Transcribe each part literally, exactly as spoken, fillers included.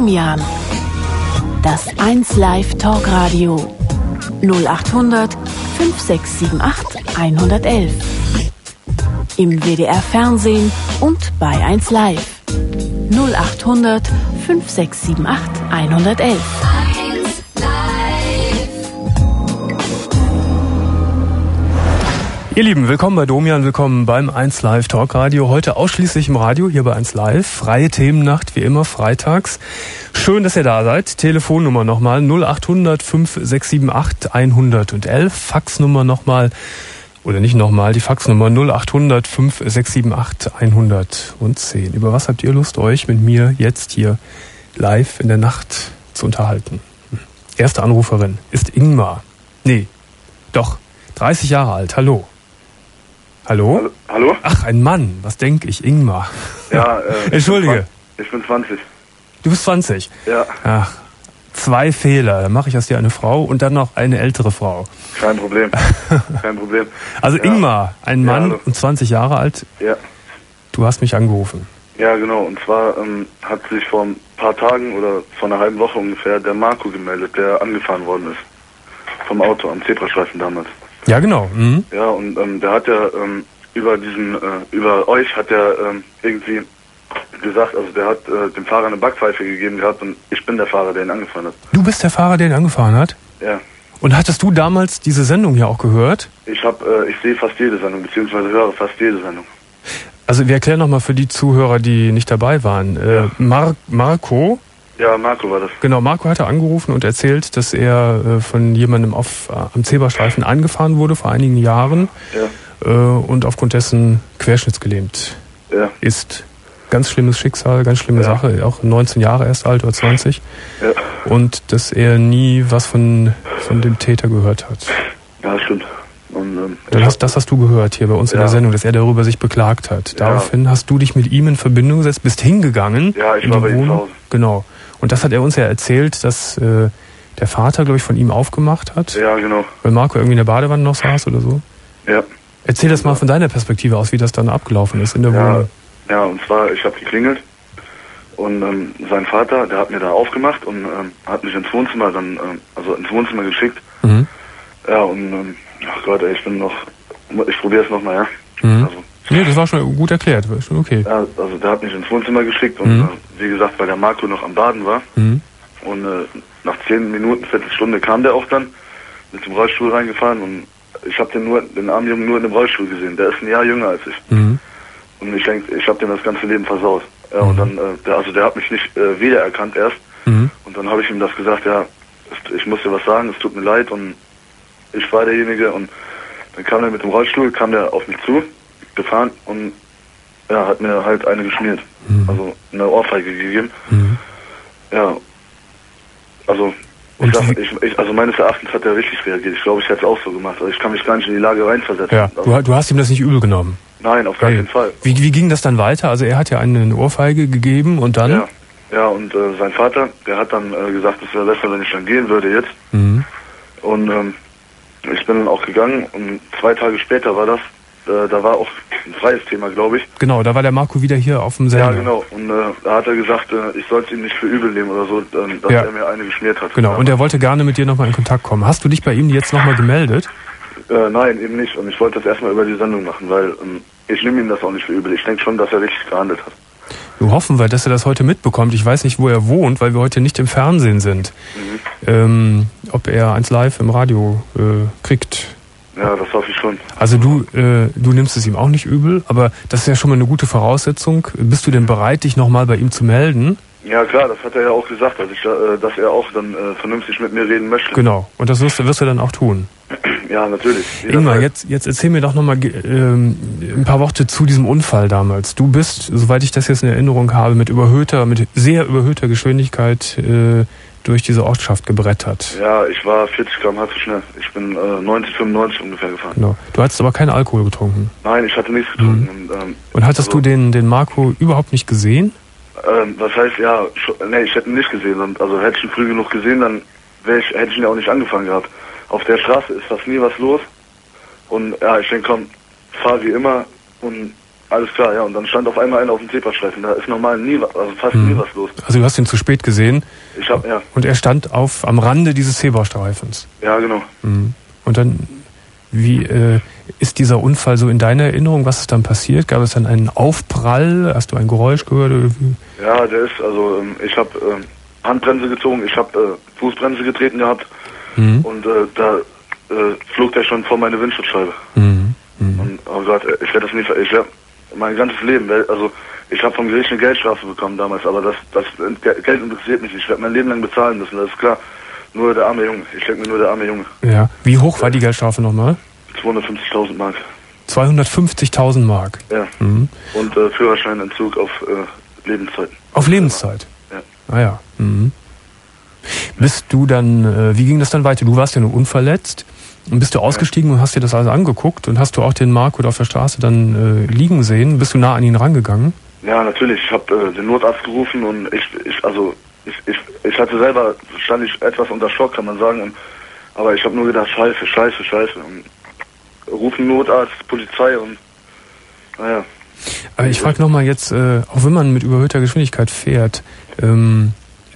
Domian. Das eins Live Talkradio. null acht hundert fünf sechs sieben acht eins eins eins. Im W D R Fernsehen und bei eins Live. null acht hundert fünf sechs sieben acht eins eins eins. Ihr Lieben, willkommen bei Domian, willkommen beim eins Live Talkradio. Heute ausschließlich im Radio, hier bei eins Live. Freie Themennacht, wie immer, freitags. Schön, dass ihr da seid. Telefonnummer nochmal null acht hundert fünf sechs sieben acht eins eins eins. Faxnummer nochmal, oder nicht nochmal, die Faxnummer null acht hundert fünf sechs sieben acht eins eins null. Über was habt ihr Lust, euch mit mir jetzt hier live in der Nacht zu unterhalten? Erste Anruferin ist Ingmar. Nee, doch, dreißig Jahre alt. Hallo. Hallo? Hallo? Hallo? Ach, ein Mann. Was denke ich? Ingmar. Ja, äh, Entschuldige. Ich bin zwanzig. Du bist zwanzig? Ja. Ach, zwei Fehler. Dann mache ich aus dir eine Frau und dann noch eine ältere Frau. Kein Problem. Kein Problem. Also ja. Ingmar, ein Mann ja, hallo. und zwanzig Jahre alt. Ja. Du hast mich angerufen. Ja, genau. Und zwar ähm, hat sich vor ein paar Tagen oder vor einer halben Woche ungefähr der Marco gemeldet, der angefahren worden ist. Vom Auto am Zebrastreifen damals. Ja, genau. Mhm. Ja, und ähm, der hat ja ähm, über diesen, äh, über euch hat er ähm, irgendwie gesagt, also der hat äh, dem Fahrer eine Backpfeife gegeben gehabt und ich bin der Fahrer, der ihn angefahren hat. Du bist der Fahrer, der ihn angefahren hat? Ja. Und hattest du damals diese Sendung hier auch gehört? Ich hab, äh, ich sehe fast jede Sendung, beziehungsweise höre fast jede Sendung. Also wir erklären nochmal für die Zuhörer, die nicht dabei waren. Äh, Ja. Mar- Marco... Ja, Marco war das. Genau, Marco hatte angerufen und erzählt, dass er äh, von jemandem auf, äh, am Zebrastreifen angefahren wurde vor einigen Jahren Ja. äh, und aufgrund dessen querschnittsgelähmt Ja. ist. Ganz schlimmes Schicksal, ganz schlimme Ja. Sache, auch neunzehn Jahre erst alt oder zwanzig. Ja. Und dass er nie was von, von dem Täter gehört hat. Ja, stimmt. Und, ähm, Das hast, das hast du gehört hier bei uns in Ja. der Sendung, dass er darüber sich beklagt hat. Ja. Daraufhin hast du dich mit ihm in Verbindung gesetzt, bist hingegangen. Ja, ich in war die bei ihm zu Wohnung. Hause. Genau. Und das hat er uns ja erzählt, dass äh, der Vater, glaube ich, von ihm aufgemacht hat. Ja, genau. Weil Marco irgendwie in der Badewanne noch saß oder so. Ja. Erzähl das mal von deiner Perspektive aus, wie das dann abgelaufen ist in der Ja, Wohnung. ja, und zwar, ich habe geklingelt und ähm, sein Vater, der hat mir da aufgemacht und ähm, hat mich ins Wohnzimmer dann, ähm, also ins Wohnzimmer geschickt. Mhm. Ja, und, ähm, ach Gott, ey, ich bin noch, ich probiere es nochmal, ja. Mhm. Also, Nee, das war schon gut erklärt, war schon okay. ja, also der hat mich ins Wohnzimmer geschickt und Mhm. äh, wie gesagt, weil der Marco noch am Baden war Mhm. und äh, nach zehn Minuten, Viertelstunde kam der auch dann mit dem Rollstuhl reingefahren und ich habe den nur, den armen Jungen nur in dem Rollstuhl gesehen. Der ist ein Jahr jünger als ich. Mhm. Und ich denke, ich habe dem das ganze Leben versaut. Ja, Mhm. und dann, äh, der, also der hat mich nicht äh, wiedererkannt erst. Mhm. Und dann habe ich ihm das gesagt, ja, es, ich muss dir was sagen, es tut mir leid und ich war derjenige und dann kam er mit dem Rollstuhl, kam der auf mich zu, gefahren und ja, hat mir halt eine geschmiert. Mhm. Also eine Ohrfeige gegeben. Mhm. Ja, also Und ich sag, wie- ich, ich, also meines Erachtens hat er richtig reagiert. Ich glaube, ich hätte es auch so gemacht. Also ich kann mich gar nicht in die Lage reinversetzen. Ja, Also, du, du hast ihm das nicht übel genommen. nein, auf gar Hey. keinen Fall. Wie, wie ging das dann weiter? Also er hat ja eine Ohrfeige gegeben und dann? Ja, ja, und äh, sein Vater, der hat dann äh, gesagt, es wäre besser, wenn ich dann gehen würde jetzt. Mhm. Und ähm, ich bin dann auch gegangen und zwei Tage später war das, äh, da war auch ein freies Thema, glaube ich. Genau, da war der Marco wieder hier auf dem Sender. Ja, genau. Und äh, da hat er gesagt, äh, ich soll es ihm nicht für übel nehmen oder so, äh, dass Ja. er mir eine geschmiert hat. Genau, Ja. und er wollte gerne mit dir nochmal in Kontakt kommen. Hast du dich bei ihm jetzt nochmal gemeldet? Äh, nein, eben nicht. Und ich wollte das erstmal über die Sendung machen, weil ähm, ich nehme ihm das auch nicht für übel. Ich denke schon, dass er richtig gehandelt hat. Wir hoffen wir, dass er das heute mitbekommt. Ich weiß nicht, wo er wohnt, weil wir heute nicht im Fernsehen sind. Mhm. Ähm, ob er eins live im Radio äh, kriegt. Ja, das hoffe ich schon. Also du, äh, du nimmst es ihm auch nicht übel, aber das ist ja schon mal eine gute Voraussetzung. Bist du denn bereit, dich nochmal bei ihm zu melden? Ja klar, das hat er ja auch gesagt, dass, ich, äh, dass er auch dann äh, vernünftig mit mir reden möchte. Genau, und das wirst, du- wirst du dann auch tun. Ja, natürlich. Ingmar, jetzt, jetzt erzähl mir doch nochmal ähm, ein paar Worte zu diesem Unfall damals. Du bist, soweit ich das jetzt in Erinnerung habe, mit überhöhter, mit sehr überhöhter Geschwindigkeit äh, durch diese Ortschaft gebrettert. Ja, ich war vierzig Kilometer pro Stunde zu schnell. Ich bin äh, neunzig, fünfundneunzig ungefähr gefahren. Genau. Du hattest aber keinen Alkohol getrunken. Nein, ich hatte nichts getrunken. Mhm. Und, ähm, Und hattest also, du den, den Marco überhaupt nicht gesehen? Ähm, das heißt, ja, schon, nee, ich hätte ihn nicht gesehen. Und, also hätte ich ihn früh genug gesehen, dann wär ich, hätte ich ihn ja auch nicht angefangen gehabt. Auf der Straße ist fast nie was los. Und ja, ich denke, komm, fahr wie immer und alles klar, ja. Und dann stand auf einmal einer auf dem Zebrastreifen. Da ist normal nie, also fast hm. nie was los. Also du hast ihn zu spät gesehen. Ich hab, ja. Und er stand auf am Rande dieses Zebrastreifens. Ja, genau. Hm. Und dann, wie äh, ist dieser Unfall so in deiner Erinnerung? Was ist dann passiert? Gab es dann einen Aufprall? Hast du ein Geräusch gehört? Oder wie? Ja, der ist, also ich habe ähm, Handbremse gezogen, ich habe äh, Fußbremse getreten gehabt hm. und äh, da äh, flog der schon vor meine Windschutzscheibe. Hm. Hm. Und oh Gott, ich werde das nie, ver- ich werde mein ganzes Leben, also ich habe vom Gericht eine Geldstrafe bekommen damals, aber das, das Geld interessiert mich nicht. Ich werde mein Leben lang bezahlen müssen, das ist klar. Nur der arme Junge, ich denke mir nur der arme Junge. Ja. Wie hoch war die Geldstrafe nochmal? zweihundertfünfzigtausend Mark. zweihundertfünfzigtausend Mark? Ja. Mhm. Und äh, Führerscheinentzug auf äh, Lebenszeit. Auf Lebenszeit? Ja. Ah ja. Mhm. Bist du dann, äh, wie ging das dann weiter? Du warst ja nur unverletzt. Und bist du ausgestiegen und hast dir das alles angeguckt und hast du auch den Marco auf der Straße dann äh, liegen sehen? Bist du nah an ihn rangegangen? Ja, natürlich. Ich habe äh, den Notarzt gerufen und ich, ich also ich, ich, ich hatte selber, stand ich etwas unter Schock, kann man sagen. Und, aber ich habe nur gedacht, scheiße, scheiße, scheiße. Und rufen Notarzt, Polizei und naja. Aber ich frage nochmal jetzt, äh, auch wenn man mit überhöhter Geschwindigkeit fährt, ähm,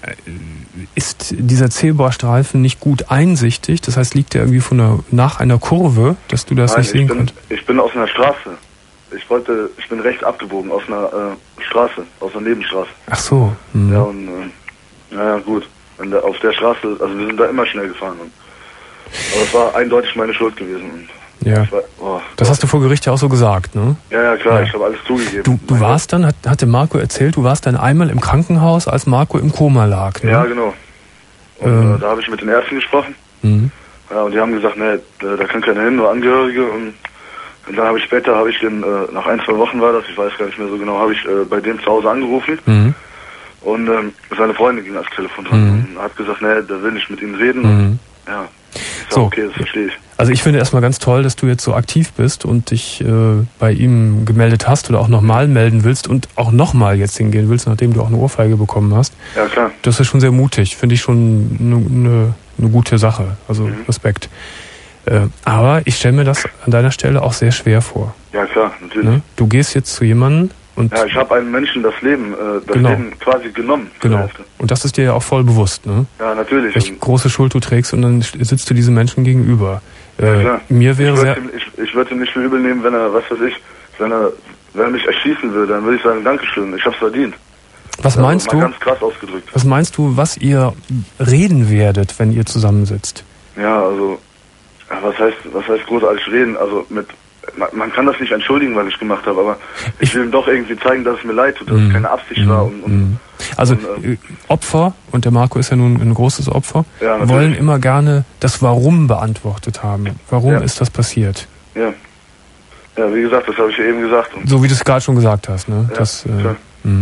ist dieser Zebrastreifen nicht gut einsichtig? Das heißt, liegt der irgendwie von der, nach einer Kurve, dass du das Nein, nicht sehen ich bin, kannst? ich bin aus einer Straße. Ich wollte, ich bin rechts abgebogen aus einer äh, Straße, aus einer Nebenstraße. Ach so. Mhm. Ja, und äh, naja, gut. Und auf der Straße, also wir sind da immer schnell gefahren. Und, aber es war eindeutig meine Schuld gewesen. Und ja. ich war, oh, das hast du vor Gericht ja auch so gesagt, ne? Ja, ja, klar, ja. ich habe alles zugegeben. Du, du warst dann, hat, hatte Marco erzählt, du warst dann einmal im Krankenhaus, als Marco im Koma lag, ne? Ja, genau. Und ähm. äh, da habe ich mit den Ärzten gesprochen. Mhm. Ja, und die haben gesagt, ne, da, da kann keiner hin, nur Angehörige. Und, und dann habe ich später, habe ich den, äh, nach ein, zwei Wochen war das, ich weiß gar nicht mehr so genau, habe ich äh, bei dem zu Hause angerufen. Mhm. Und ähm, seine Freundin ging ans Telefon dran mhm. und hat gesagt, ne, der will nicht mit ihm reden. Mhm. Und, ja, ich sag, so. Okay, das verstehe ich. Also ich finde erstmal ganz toll, dass du jetzt so aktiv bist und dich äh, bei ihm gemeldet hast oder auch nochmal melden willst und auch nochmal jetzt hingehen willst, nachdem du auch eine Ohrfeige bekommen hast. Ja, klar. Das ist schon sehr mutig, finde ich schon eine ne, ne gute Sache, also mhm. Respekt. Äh, aber ich stelle mir das an deiner Stelle auch sehr schwer vor. Ja, klar, natürlich. Ne? Du gehst jetzt zu jemandem und... Ja, ich habe einem Menschen das Leben, äh, das genau. Leben quasi genommen. Genau. Und das ist dir ja auch voll bewusst, ne? Ja, natürlich. Welche große Schuld du trägst und dann sitzt du diesem Menschen gegenüber. Äh, ja, mir wäre ich sehr... Ihm, ich, ich würde ihm nicht für übel nehmen, wenn er, was weiß ich, wenn er, wenn er mich erschießen würde, dann würde ich sagen, Dankeschön, ich hab's verdient. Was das meinst mal du? Ganz krass ausgedrückt. Was meinst du, was ihr reden werdet, wenn ihr zusammensitzt? Ja, also, was heißt, was heißt großartig reden? Also mit, man, man kann das nicht entschuldigen, was ich gemacht habe, aber ich, ich will ihm doch irgendwie zeigen, dass es mir leid tut, dass mm, es keine Absicht mm, war. Und, und, also und, äh, Opfer, und der Marco ist ja nun ein großes Opfer, ja, wollen immer gerne das Warum beantwortet haben. Warum ja. ist das passiert? Ja. Ja, wie gesagt, das habe ich ja eben gesagt. Und so wie du es gerade schon gesagt hast, ne? Ja, das, äh,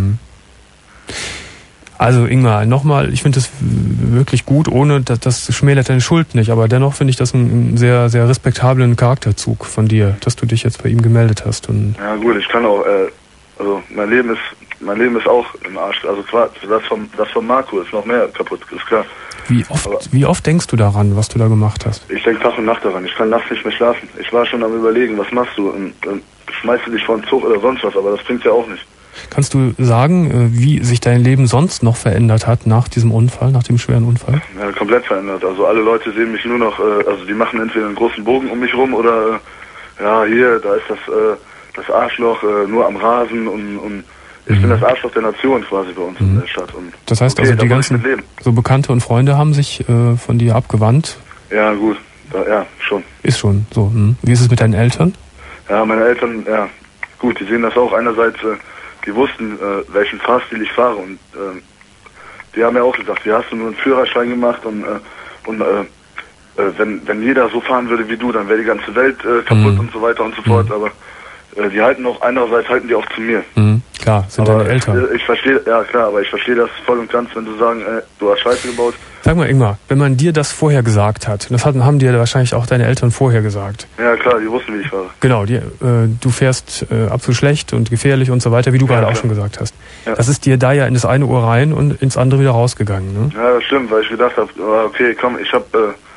also Ingmar, nochmal, ich finde das wirklich gut, ohne, dass das schmälert deine Schuld nicht, aber dennoch finde ich das einen sehr, sehr respektablen Charakterzug von dir, dass du dich jetzt bei ihm gemeldet hast. Und ja gut, ich kann auch, äh, also mein Leben ist, mein Leben ist auch im Arsch, also klar, das von, das von Marco ist noch mehr kaputt, ist klar. Wie oft, aber wie oft denkst du daran, was du da gemacht hast? Ich denke Tag und Nacht daran, ich kann nachts nicht mehr schlafen. Ich war schon am Überlegen, was machst du? Und dann schmeißt du dich vor den Zug oder sonst was, aber das bringt ja auch nicht. Kannst du sagen, wie sich dein Leben sonst noch verändert hat nach diesem Unfall, nach dem schweren Unfall? Ja, komplett verändert. Also alle Leute sehen mich nur noch, äh, also die machen entweder einen großen Bogen um mich rum oder, äh, ja, hier, da ist das, äh, das Arschloch äh, nur am Rasen und, und ich mhm. bin das Arschloch der Nation quasi bei uns mhm. in der Stadt. Und das heißt okay, also, die ganzen so Bekannte und Freunde haben sich äh, von dir abgewandt? Ja, gut. Da, ja, schon. Ist schon so. Hm. Wie ist es mit deinen Eltern? Ja, meine Eltern, ja, gut, die sehen das auch. Einerseits, äh, die wussten, äh, welchen Fahrstil ich fahre und äh, die haben ja auch gesagt, wie hast du nur einen Führerschein gemacht und, äh, und äh, äh, wenn, wenn jeder so fahren würde wie du, dann wäre die ganze Welt äh, kaputt mhm. und so weiter und so fort, mhm. aber äh, die halten auch, andererseits halten die auch zu mir. Mhm. Klar, sind aber deine Eltern. Ich, ich verstehe, ja klar, aber ich verstehe das voll und ganz, wenn du sagen, äh, du hast Scheiße gebaut. Sag mal, Ingmar, wenn man dir das vorher gesagt hat, das hatten, haben dir wahrscheinlich auch deine Eltern vorher gesagt. Ja klar, die wussten, wie ich fahre. Genau, die, äh, du fährst äh, absolut schlecht und gefährlich und so weiter, wie du ja, gerade klar. auch schon gesagt hast. Ja. Das ist dir da ja in das eine Ohr rein und ins andere wieder rausgegangen, ne? Ja, das stimmt, weil ich gedacht habe, okay, komm, ich habe, äh,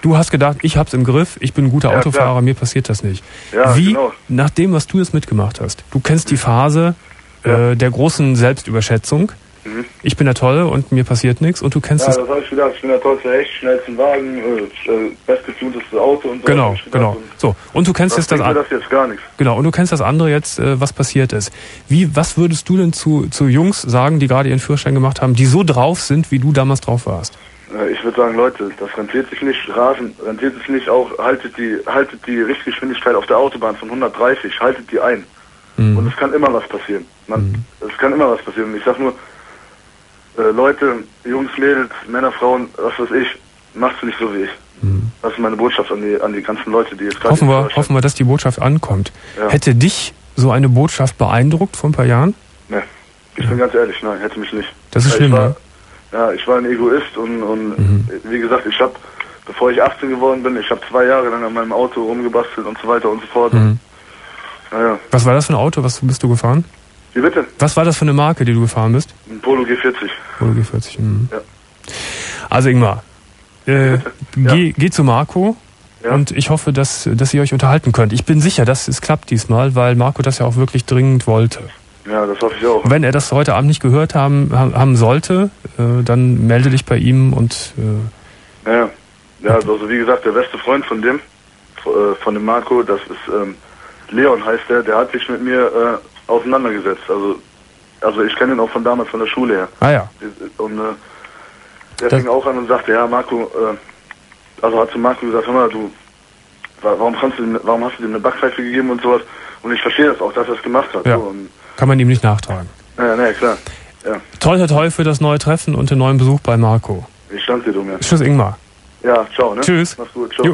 Du hast gedacht, ich hab's im Griff, ich bin ein guter Ja, Autofahrer, klar. mir passiert das nicht. Ja, Wie, genau. nach dem, was du jetzt mitgemacht hast, du kennst die Phase Ja. äh, der großen Selbstüberschätzung. Mhm. Ich bin der Tolle und mir passiert nichts und du kennst Ja, es. das habe ich gedacht. Ich bin der tollste Hecht, schnellsten Wagen, äh, bestgetunteste Auto und so. Genau, hab ich gedacht. genau. Und So, und du kennst das jetzt das, bringt mir an- das jetzt gar nichts. genau, und du kennst das andere jetzt, äh, was passiert ist. Wie, was würdest du denn zu, zu Jungs sagen, die gerade ihren Führerschein gemacht haben, die so drauf sind, wie du damals drauf warst? Äh, Ich würde sagen, Leute, das rentiert sich nicht. Rasen rentiert sich nicht. Auch haltet die, haltet die Richtgeschwindigkeit auf der Autobahn von hundertdreißig, haltet die ein. Mhm. Und es kann immer was passieren. Man, Mhm. Es kann immer was passieren. Ich sag nur, äh, Leute, Jungs, Mädels, Männer, Frauen, was weiß ich, machst du nicht so wie ich. Mhm. Das ist meine Botschaft an die, an die ganzen Leute, die jetzt gerade... Hoffen den wir, Führerschein- hoffen wir, dass die Botschaft ankommt. Ja. Hätte dich so eine Botschaft beeindruckt vor ein paar Jahren? Ne, ich bin ganz ehrlich, nein, hätte mich nicht. Das ist Weil schlimm, ich war, ne? Ja, ich war ein Egoist und, und Mhm. wie gesagt, ich habe, bevor ich achtzehn geworden bin, ich habe zwei Jahre lang an meinem Auto rumgebastelt und so weiter und so fort. Mhm. Naja, Was war das für ein Auto? Was bist du gefahren? wie bitte? Was war das für eine Marke, die du gefahren bist? Ein Polo G vierzig. Polo G vierzig. Mhm. Ja. Also Ingmar, äh, Ja. geh, geh zu Marco Ja. und ich hoffe, dass, dass ihr euch unterhalten könnt. Ich bin sicher, dass es klappt diesmal, weil Marco das ja auch wirklich dringend wollte. Ja, das hoffe ich auch. Und wenn er das heute Abend nicht gehört haben, haben sollte, äh, dann melde dich bei ihm und äh, Ja, ja, also wie gesagt, der beste Freund von dem, äh, von dem Marco, das ist ähm, Leon heißt der, der hat sich mit mir äh, auseinandergesetzt. Also, also ich kenne ihn auch von damals von der Schule her. ah ja. Und äh, der Das- fing auch an und sagte, ja Marco, äh, also hat zu Marco gesagt, hör mal, du, wa- warum, kannst du, dem- warum hast du dem eine Backpfeife gegeben und sowas? Und ich verstehe das auch, dass er es gemacht hat. Ja. So, und, Kann man ihm nicht nachtragen. ja, ne, klar. Ja, Toi, toi, toi für das neue Treffen und den neuen Besuch bei Marco. ich danke dir, du mir. Tschüss, Ingmar. Ja, ciao, ne? Tschüss. Mach's gut, ciao. Jo.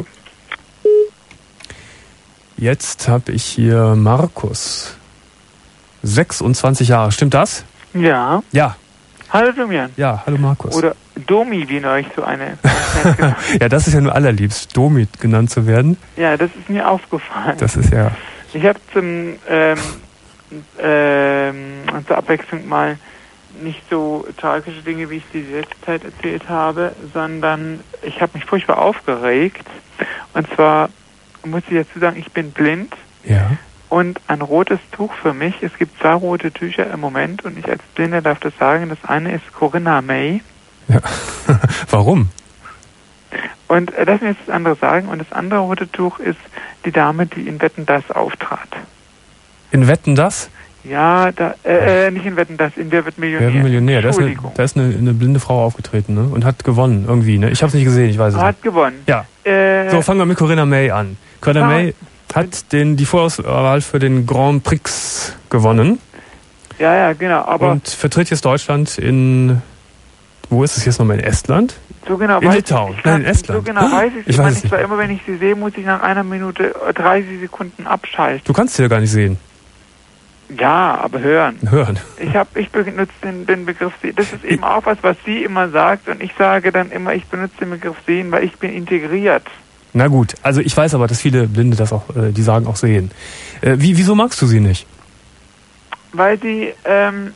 Jetzt habe ich hier Markus. sechsundzwanzig Jahre. Stimmt das? Ja. Ja. Hallo Domian. Ja, hallo Markus. Oder Domi, wie neulich so eine. Ja, das ist ja nur allerliebst, Domi genannt zu werden. Ja, das ist mir aufgefallen. Das ist ja... Ich habe zum ähm, ähm, zur Abwechslung mal nicht so tragische Dinge, wie ich die letzte Zeit erzählt habe, sondern ich habe mich furchtbar aufgeregt. Und zwar muss ich dazu sagen, ich bin blind Ja. und ein rotes Tuch für mich. Es gibt zwei rote Tücher im Moment und ich als Blinder darf das sagen. Das eine ist Corinna May. Ja. Warum? Und äh, lass mir jetzt das andere sagen. Und das andere rote Tuch ist die Dame, die in Wetten, das auftrat. In Wetten, das? Ja, da, äh, äh, nicht in Wetten, das, in Wer wird Millionär. Wer wird Millionär? Da ist, eine, Entschuldigung. da ist eine, eine blinde Frau aufgetreten, ne? Und hat gewonnen, irgendwie, ne? Ich habe es nicht gesehen, ich weiß es nicht. Hat gewonnen. Ja. Äh, So, fangen wir mit Corinna May an. Corinna Ah. May hat den, die Vorauswahl für den Grand Prix gewonnen ja, ja, genau. Aber und vertritt jetzt Deutschland in... Wo ist es jetzt nochmal? In Estland? so genau in weiß Litauen. ich, ich Nein, kann, in Estland. So genau weiß ich Ich immer weiß es nicht, nicht weil mehr. immer wenn ich sie sehe, muss ich nach einer Minute äh, dreißig Sekunden abschalten. Du kannst sie ja gar nicht sehen. Ja, aber hören. Hören. Ich habe, ich benutze den, den Begriff sehen. Das ist eben auch was, was sie immer sagt und ich sage dann immer, ich benutze den Begriff sehen, weil ich bin integriert. Na gut, also ich weiß aber, dass viele Blinde das auch, äh, die sagen auch sehen. Äh, wie, wieso magst du sie nicht? Weil sie, ähm,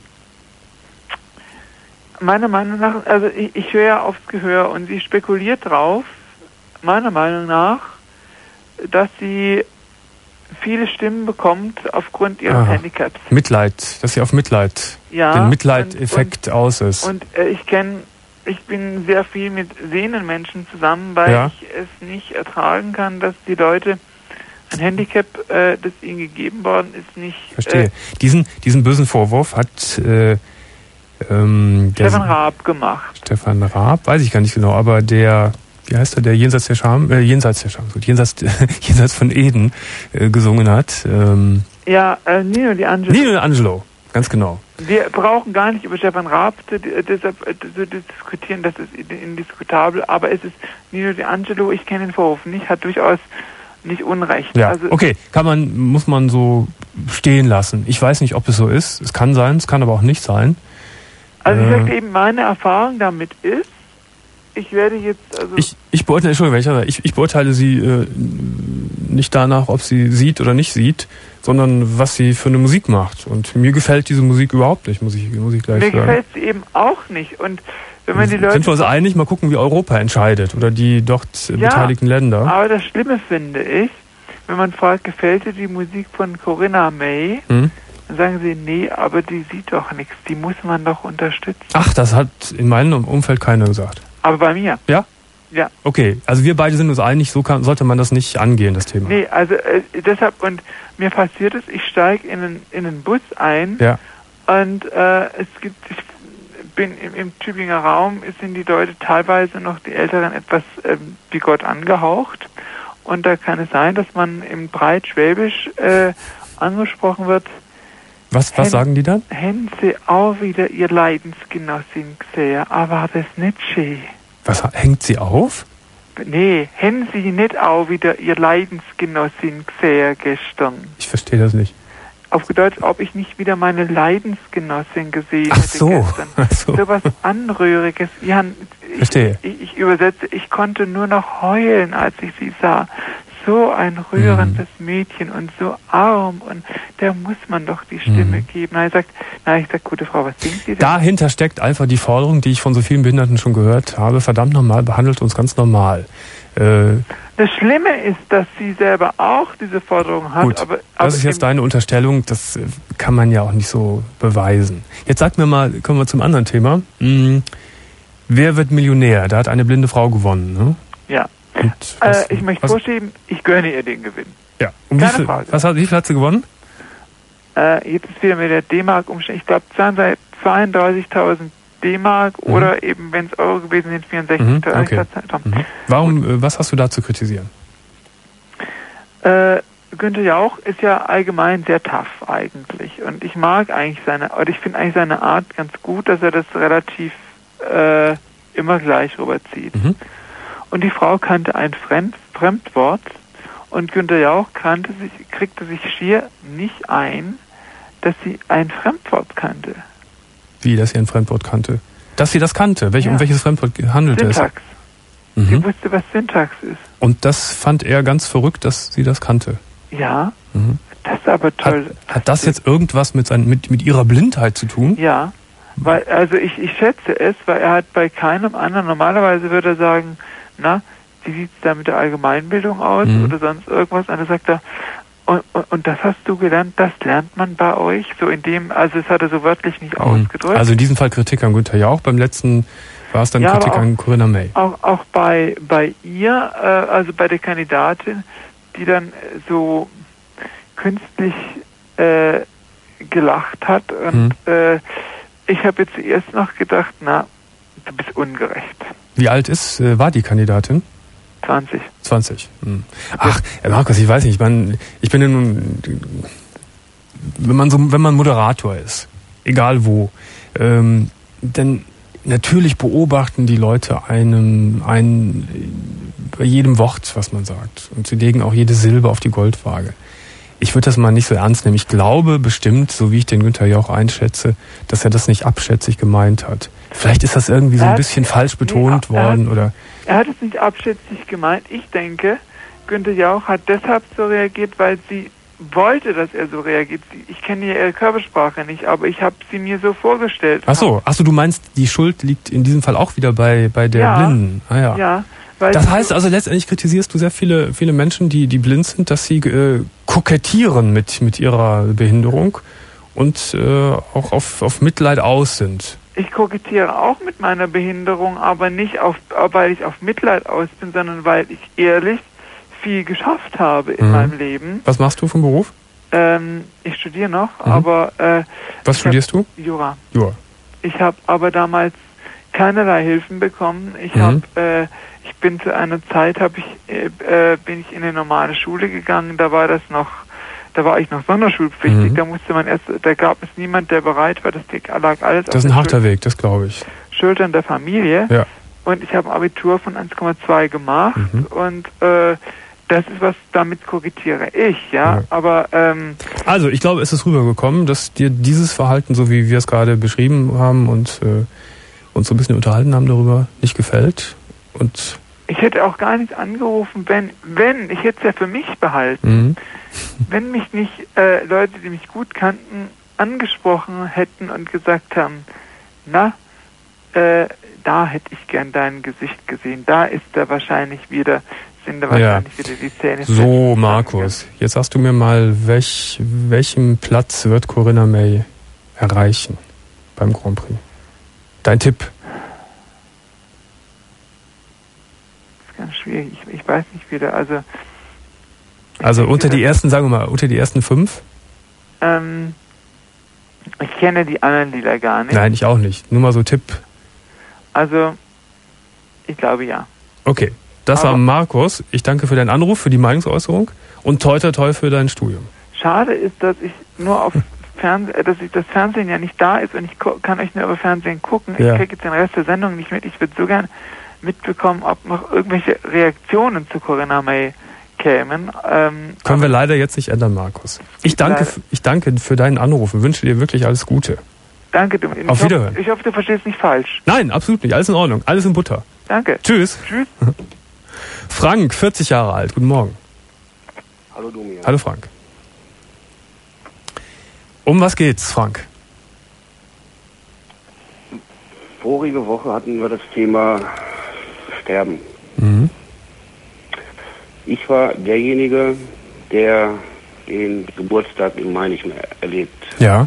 meiner Meinung nach, also ich, ich höre ja aufs Gehör und sie spekuliert drauf, meiner Meinung nach, dass sie viele Stimmen bekommt aufgrund ihres Aha. Handicaps. Mitleid, dass sie auf Mitleid, Ja, den Mitleideffekt aus ist. Und äh, ich kenne, ich bin sehr viel mit sehenden Menschen zusammen, weil Ja. ich es nicht ertragen kann, dass die Leute ein Handicap, äh, das ihnen gegeben worden ist, nicht... Verstehe. Äh, diesen, diesen bösen Vorwurf hat äh, ähm, der Stefan Raab gemacht. Stefan Raab, weiß ich gar nicht genau, aber der, wie heißt er, der Jenseits der Scham, äh, Jenseits der Scham, gut, Jenseits, Jenseits von Eden äh, gesungen hat. Ähm, Ja, äh, Nino Di Angelo. Nino D'Angelo, ganz genau. Wir brauchen gar nicht über Stefan Raab zu, äh, deshalb, äh, zu diskutieren, das ist indiskutabel, aber es ist Nino Di Angelo, ich kenne den Vorwurf nicht, hat durchaus nicht Unrecht. Ja, Also, okay, kann man, muss man so stehen lassen. Ich weiß nicht, ob es so ist. Es kann sein, es kann aber auch nicht sein. also ich äh, sagte eben, meine Erfahrung damit ist, ich werde jetzt, also... Ich, ich beurteile, Entschuldigung, wenn ich, ich, ich beurteile sie äh, nicht danach, ob sie sieht oder nicht sieht, sondern was sie für eine Musik macht. Und mir gefällt diese Musik überhaupt nicht, muss ich, muss ich gleich mir sagen. Mir gefällt sie eben auch nicht. Und wenn man die Leute sind wir uns einig? Mal gucken, wie Europa entscheidet oder die dort ja, beteiligten Länder. Aber das Schlimme finde ich, wenn man fragt, gefällt dir die Musik von Corinna May, hm? dann sagen sie, nee, aber die sieht doch nichts, die muss man doch unterstützen. Ach, das hat in meinem Umfeld keiner gesagt. Aber bei mir. Ja? Ja. Okay, also wir beide sind uns einig, so kann, sollte man das nicht angehen, das Thema. Nee, also äh, deshalb, und mir passiert es, ich steige in einen, in einen Bus ein ja. und äh, es gibt, ich bin im, im Tübinger Raum, sind die Leute teilweise noch, die Älteren, etwas äh, wie Gott angehaucht. Und da kann es sein, dass man im Breitschwäbisch äh, angesprochen wird. Was, was sagen die dann? Haben Sie auch wieder Ihr Leidensgenossin gesehen, aber das nicht schön. Was, hängt sie auf? Nee, haben Sie nicht auch wieder Ihr Leidensgenossin gesehen gestern? Ich verstehe das nicht. Auf Deutsch, ob ich nicht wieder meine Leidensgenossin gesehen Ach hätte so. gestern. Ach so. So was Anrühriges. Ja, ich, verstehe. Ich, ich übersetze, ich konnte nur noch heulen, als ich sie sah. So ein rührendes mhm. Mädchen und so arm, und der muss man doch die Stimme mhm. geben. Na, ich sag, na, ich sag, gute Frau, was singt Sie denn? Dahinter steckt einfach die Forderung, die ich von so vielen Behinderten schon gehört habe, verdammt nochmal, behandelt uns ganz normal. Äh, das Schlimme ist, dass sie selber auch diese Forderung hat. Gut, aber, das aber ist jetzt deine Unterstellung, das kann man ja auch nicht so beweisen. Jetzt sag mir mal, kommen wir zum anderen Thema. Hm, wer wird Millionär? Da hat eine blinde Frau gewonnen, ne? Ja. Und was, äh, ich möchte was, vorschieben, ich gönne ihr den Gewinn. Ja. Um Keine wie viel, Frage. Was hat, wie viel hat sie gewonnen? Äh, jetzt ist wieder mit der D-Mark umstellen. Ich glaube, zweiunddreißigtausend D-Mark mhm. oder eben, wenn es Euro gewesen sind, vierundsechzigtausend. Mhm, okay. mhm. Warum, äh, was hast du da zu kritisieren? Äh, Günther Jauch ist ja allgemein sehr tough eigentlich. Und ich mag eigentlich seine, oder ich finde eigentlich seine Art ganz gut, dass er das relativ äh, immer gleich rüberzieht. Mhm. Und die Frau kannte ein Fremd, Fremdwort und Günther Jauch kannte sich, kriegte sich schier nicht ein, dass sie ein Fremdwort kannte. Wie, dass sie ein Fremdwort kannte? Dass sie das kannte? Welch, ja. Um welches Fremdwort handelt es? Syntax. Mhm. Sie wusste, was Syntax ist. Und das fand er ganz verrückt, dass sie das kannte? Ja, mhm. das ist aber toll. Hat, hat das jetzt irgendwas mit, sein, mit, mit ihrer Blindheit zu tun? Ja, weil, also ich, ich schätze es, weil er hat bei keinem anderen, normalerweise würde er sagen, na, wie sieht es da mit der Allgemeinbildung aus mhm. oder sonst irgendwas? Und dann sagt er, und, und, und das hast du gelernt, das lernt man bei euch? So in dem, also es hat er so wörtlich nicht mhm. ausgedrückt. Also in diesem Fall Kritik an Günther Jauch, beim letzten war es dann ja, Kritik auch, an Corinna May. Auch, auch bei, bei ihr, äh, also bei der Kandidatin, die dann so künstlich äh, gelacht hat und mhm. äh, ich habe jetzt zuerst noch gedacht, na, du bist ungerecht. Wie alt ist, äh, war die Kandidatin? zwanzig. zwanzig. Hm. Ach, Markus, ich weiß nicht, ich, mein, ich bin ja nun, wenn man so, wenn man Moderator ist, egal wo, ähm, dann natürlich beobachten die Leute einem, einen, bei jedem Wort, was man sagt. Und sie legen auch jede Silbe auf die Goldwaage. Ich würde das mal nicht so ernst nehmen. Ich glaube bestimmt, so wie ich den Günther Jauch einschätze, dass er das nicht abschätzig gemeint hat. Vielleicht ist das irgendwie so ein bisschen falsch betont nee, worden, hat, oder? Er hat es nicht abschätzig gemeint. Ich denke, Günther Jauch hat deshalb so reagiert, weil sie wollte, dass er so reagiert. Ich kenne ja ihre Körpersprache nicht, aber ich habe sie mir so vorgestellt. Ach so, ach so, du meinst, die Schuld liegt in diesem Fall auch wieder bei bei der ja, Blinden. Ah ja. Ja. Weil das heißt also, letztendlich kritisierst du sehr viele viele Menschen, die die blind sind, dass sie äh, kokettieren mit mit ihrer Behinderung und äh, auch auf auf Mitleid aus sind. Ich kokettiere auch mit meiner Behinderung, aber nicht auf, weil ich auf Mitleid aus bin, sondern weil ich ehrlich viel geschafft habe in mhm. meinem Leben. Was machst du vom Beruf? Ähm, ich studiere noch, mhm. aber... Äh, Was studierst hab, du? Jura. Jura. Ich habe aber damals keinerlei Hilfen bekommen. Ich mhm. habe, äh, ich bin zu einer Zeit, habe ich, äh, bin ich in eine normale Schule gegangen. Da war das noch, da war ich noch sonderschulpflichtig. Mhm. Da musste man erst, da gab es niemand, der bereit war. Das lag alles. Das ist ein harter Weg, das glaube ich. Schultern der Familie. Ja. Und ich habe ein Abitur von eins Komma zwei gemacht mhm. und äh, das ist was, damit kokettiere ich, ja, ja. aber... Ähm, also, ich glaube, es ist rübergekommen, dass dir dieses Verhalten, so wie wir es gerade beschrieben haben und äh, uns so ein bisschen unterhalten haben darüber, nicht gefällt. Und ich hätte auch gar nicht angerufen, wenn, wenn, ich hätte es ja für mich behalten. Mhm. wenn mich nicht äh, Leute, die mich gut kannten, angesprochen hätten und gesagt haben, na, äh, da hätte ich gern dein Gesicht gesehen, da ist er wahrscheinlich wieder, sind da wahrscheinlich ja. wieder die Zähne. So, Markus, jetzt sagst du mir mal, welch, welchen Platz wird Corinna May erreichen beim Grand Prix? Dein Tipp? Das ist ganz schwierig, ich, ich weiß nicht wieder, also... Also unter die ersten, sagen wir mal, unter die ersten fünf? Ähm, ich kenne die anderen Lieder gar nicht. Nein, ich auch nicht. Nur mal so Tipp. Also, ich glaube ja. Okay, das Aber war Markus. Ich danke für deinen Anruf, für die Meinungsäußerung und toi toi toi für dein Studium. Schade ist, dass ich nur auf Fernsehen, dass ich das Fernsehen ja nicht da ist und ich kann euch nur über Fernsehen gucken. Ja. Ich kriege jetzt den Rest der Sendung nicht mit. Ich würde so gern mitbekommen, ob noch irgendwelche Reaktionen zu Corinna May kämen. Ähm, Können wir leider jetzt nicht ändern, Markus. Ich danke, ich danke für deinen Anruf und wünsche dir wirklich alles Gute. Danke, du. Auf Wiederhören. Ich hoffe, du verstehst nicht falsch. Nein, absolut nicht. Alles in Ordnung. Alles in Butter. Danke. Tschüss. Tschüss. Frank, vierzig Jahre alt. Guten Morgen. Hallo, Domian. Hallo, Frank. Um was geht's, Frank? Vorige Woche hatten wir das Thema Sterben. Mhm. Ich war derjenige, der den Geburtstag im Mai nicht mehr erlebt. Ja.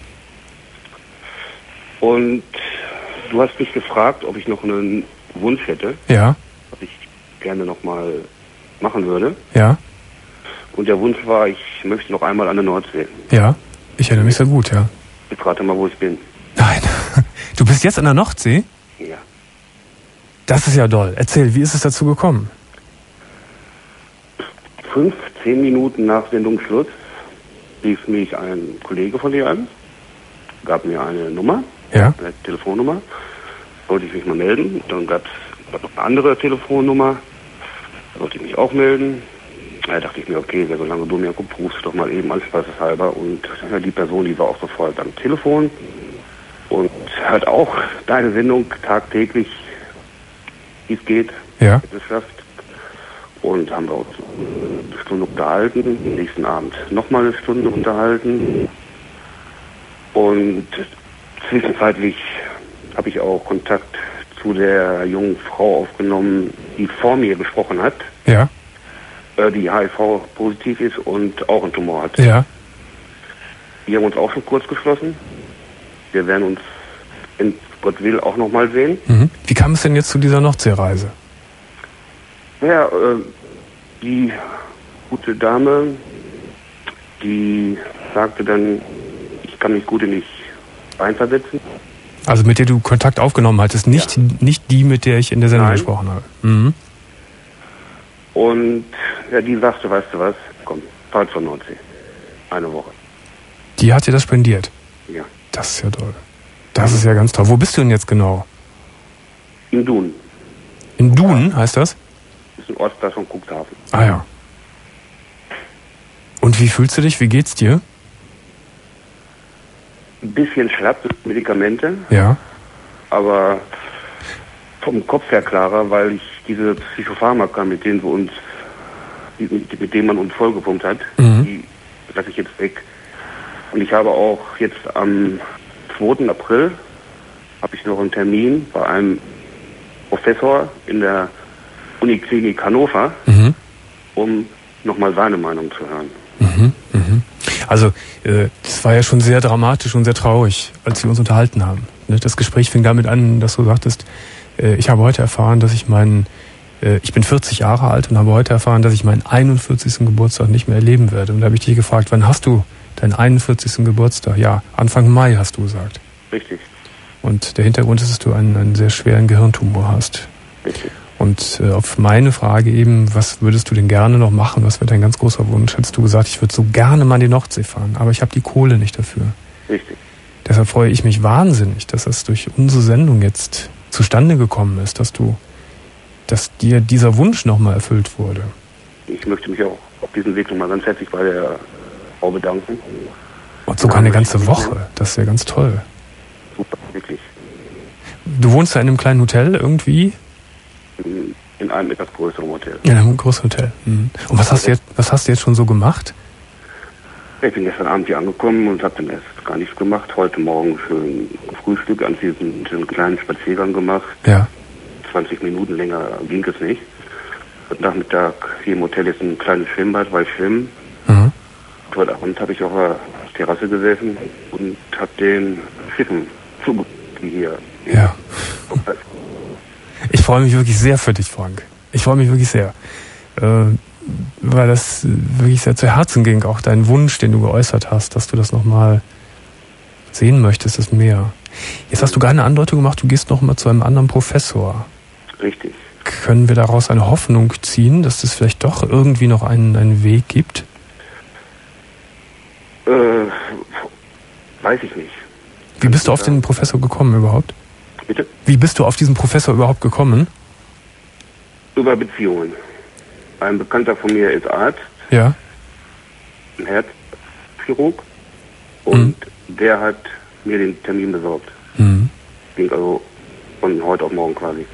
Und du hast mich gefragt, ob ich noch einen Wunsch hätte. Ja. Was ich gerne noch mal machen würde. Ja. Und der Wunsch war, ich möchte noch einmal an der Nordsee. Ja. Ich erinnere mich sehr gut, ja. Jetzt rate mal, wo ich bin. Nein. Du bist jetzt an der Nordsee? Ja. Das ist ja doll. Erzähl, wie ist es dazu gekommen? Fünf, zehn Minuten nach Sendungsschluss rief mich ein Kollege von dir an, gab mir eine Nummer, ja. eine Telefonnummer, wollte ich mich mal melden. Dann gab es noch eine andere Telefonnummer, da wollte ich mich auch melden. Da dachte ich mir, okay, wer so lange du mir guckst, rufst du doch mal eben an, spaßeshalber. Und ja, die Person, die war auch sofort am Telefon und hat auch deine Sendung tagtäglich, wie es geht, ja. geschafft. Und haben wir uns eine Stunde unterhalten, am nächsten Abend nochmal eine Stunde unterhalten. Und zwischenzeitlich habe ich auch Kontakt zu der jungen Frau aufgenommen, die vor mir gesprochen hat. Ja. Äh, die H I V-positiv ist und auch einen Tumor hat. Ja. Wir haben uns auch schon kurz geschlossen. Wir werden uns, wenn Gott will, auch nochmal sehen. Mhm. Wie kam es denn jetzt zu dieser Nordseereise? Ja, äh, die gute Dame, die sagte dann, ich kann mich gut in dich reinversetzen. Also mit der du Kontakt aufgenommen hattest, nicht, ja. nicht die, mit der ich in der Sendung Nein. gesprochen habe. Mhm. Und ja, die sagte, weißt du was, komm, fahr zur Nordsee. Eine Woche. Die hat dir das spendiert? Ja. Das ist ja toll. Das ist ja ganz toll. Wo bist du denn jetzt genau? In Dun. In Dun heißt das? Das ist ein Ortsteil von Cuxhaven. Ah ja. Und wie fühlst du dich? Wie geht's dir? Ein bisschen schlapp, Medikamente. Ja. Aber vom Kopf her klarer, weil ich diese Psychopharmaka, mit denen wir uns, mit, mit denen man uns vollgepumpt hat, mhm. die lasse ich jetzt weg. Und ich habe auch jetzt am zweiten April habe ich noch einen Termin bei einem Professor in der Uniklinik Hannover, mhm. um nochmal seine Meinung zu hören. Mhm, mhm. Also, äh, das war ja schon sehr dramatisch und sehr traurig, als wir uns unterhalten haben. Das Gespräch fing damit an, dass du sagtest, äh, ich habe heute erfahren, dass ich meinen, äh, ich bin vierzig Jahre alt und habe heute erfahren, dass ich meinen einundvierzigsten Geburtstag nicht mehr erleben werde. Und da habe ich dich gefragt, wann hast du deinen einundvierzigsten Geburtstag? Ja, Anfang Mai hast du gesagt. Richtig. Und der Hintergrund ist, dass du einen, einen sehr schweren Gehirntumor hast. Richtig. Und äh, auf meine Frage eben, was würdest du denn gerne noch machen, was wäre dein ganz großer Wunsch, hättest du gesagt, ich würde so gerne mal in die Nordsee fahren, aber ich habe die Kohle nicht dafür. Richtig. Deshalb freue ich mich wahnsinnig, dass das durch unsere Sendung jetzt zustande gekommen ist, dass du, dass dir dieser Wunsch nochmal erfüllt wurde. Ich möchte mich auch auf diesem Weg nochmal ganz herzlich bei der Frau bedanken. Und sogar eine ganze Woche, das ist ja ganz toll. Super, wirklich. Du wohnst ja in einem kleinen Hotel irgendwie? In, in einem etwas größeren Hotel. In einem großen Hotel. Mhm. Und was hast du jetzt, was hast du jetzt schon so gemacht? Ich bin gestern Abend hier angekommen und habe dann erst gar nichts gemacht. Heute Morgen schön Frühstück, anschließend einen kleinen Spaziergang gemacht. Ja. zwanzig Minuten länger ging es nicht. Heute Nachmittag hier im Hotel ist ein kleines Schwimmbad, weil ich schwimmen. Mhm. Heute Abend habe ich auf der Terrasse gesessen und habe den Schiffen zugeguckt, die hier. Ja. Ich freue mich wirklich sehr für dich, Frank. Ich freue mich wirklich sehr. Äh, weil das wirklich sehr zu Herzen ging, auch dein Wunsch, den du geäußert hast, dass du das nochmal sehen möchtest, das Meer. Jetzt hast du gerade eine Andeutung gemacht, du gehst nochmal zu einem anderen Professor. Richtig. Können wir daraus eine Hoffnung ziehen, dass es vielleicht doch irgendwie noch einen, einen Weg gibt? Äh, weiß ich nicht. Wie bist du auf den Professor gekommen überhaupt? Bitte? Wie bist du auf diesen Professor überhaupt gekommen? Über Beziehungen. Ein Bekannter von mir ist Arzt, Ja. ein Herzchirurg, und mhm. der hat mir den Termin besorgt. Mhm. Ging also von heute auf morgen quasi.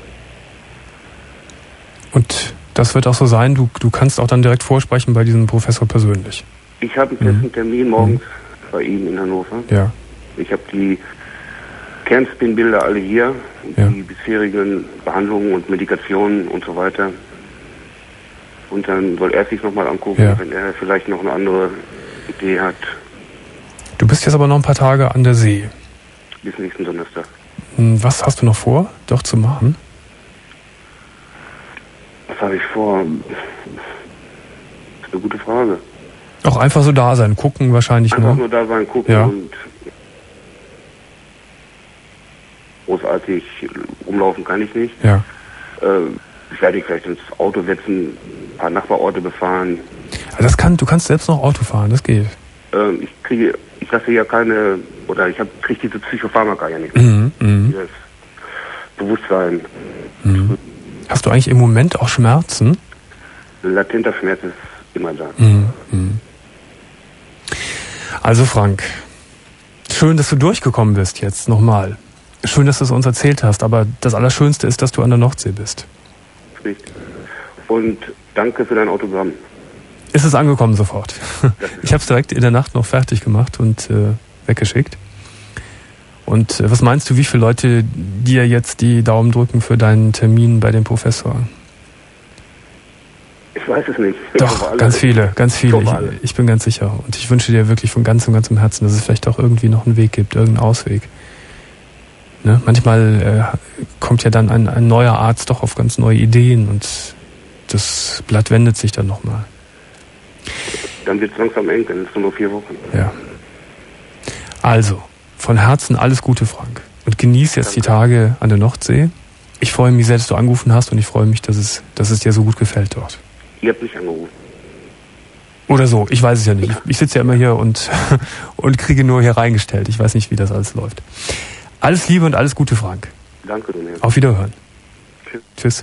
Und das wird auch so sein, du, du kannst auch dann direkt vorsprechen bei diesem Professor persönlich? Ich habe einen festen mhm. Termin morgens mhm. bei ihm in Hannover. Ja. Ich habe die Kernspinbilder alle hier, ja. die bisherigen Behandlungen und Medikationen und so weiter. Und dann soll er sich nochmal angucken, ja. wenn er vielleicht noch eine andere Idee hat. Du bist jetzt aber noch ein paar Tage an der See. Bis nächsten Donnerstag. Was hast du noch vor, doch zu machen? Was habe ich vor? Das ist eine gute Frage. Auch einfach so da sein, gucken wahrscheinlich, einfach ne? nur da sein, gucken ja. und großartig rumlaufen kann ich nicht. Ja. Äh, ich werde vielleicht ins Auto setzen, ein paar Nachbarorte befahren. Also das kann, du kannst selbst noch Auto fahren, das geht. Äh, ich kriege, ich lasse ja keine, oder ich habe kriege diese Psychopharmaka ja nicht. Mhm, mh. Das Bewusstsein. Mhm. Hast du eigentlich im Moment auch Schmerzen? Latenter Schmerz ist immer da. Mhm, mh. Also Frank, schön, dass du durchgekommen bist jetzt nochmal. Schön, dass du es uns erzählt hast, aber das Allerschönste ist, dass du an der Nordsee bist. Richtig. Und danke für dein Autogramm. Ist es angekommen sofort. Ich habe es direkt in der Nacht noch fertig gemacht und äh, weggeschickt. Und äh, was meinst du, wie viele Leute dir jetzt die Daumen drücken für deinen Termin bei dem Professor? Ich weiß es nicht. Doch, ganz viele, ganz viele. Ich, ich bin ganz sicher. Und ich wünsche dir wirklich von ganzem, ganzem Herzen, dass es vielleicht auch irgendwie noch einen Weg gibt, irgendeinen Ausweg. Ne? Manchmal äh, kommt ja dann ein, ein neuer Arzt doch auf ganz neue Ideen und das Blatt wendet sich dann nochmal. Dann wird es langsam eng, dann ist es nur vier Wochen. Ja. Also, von Herzen alles Gute, Frank. Und genieß jetzt Danke. Die Tage an der Nordsee. Ich freue mich sehr, dass du angerufen hast und ich freue mich, dass es, dass es dir so gut gefällt dort. Ihr habt mich angerufen. Oder so, ich weiß es ja nicht. Ich, ich sitze ja immer hier und, und kriege nur hier reingestellt. Ich weiß nicht, wie das alles läuft. Alles Liebe und alles Gute, Frank. Danke, du Nehmer. Auf Wiederhören. Tschüss.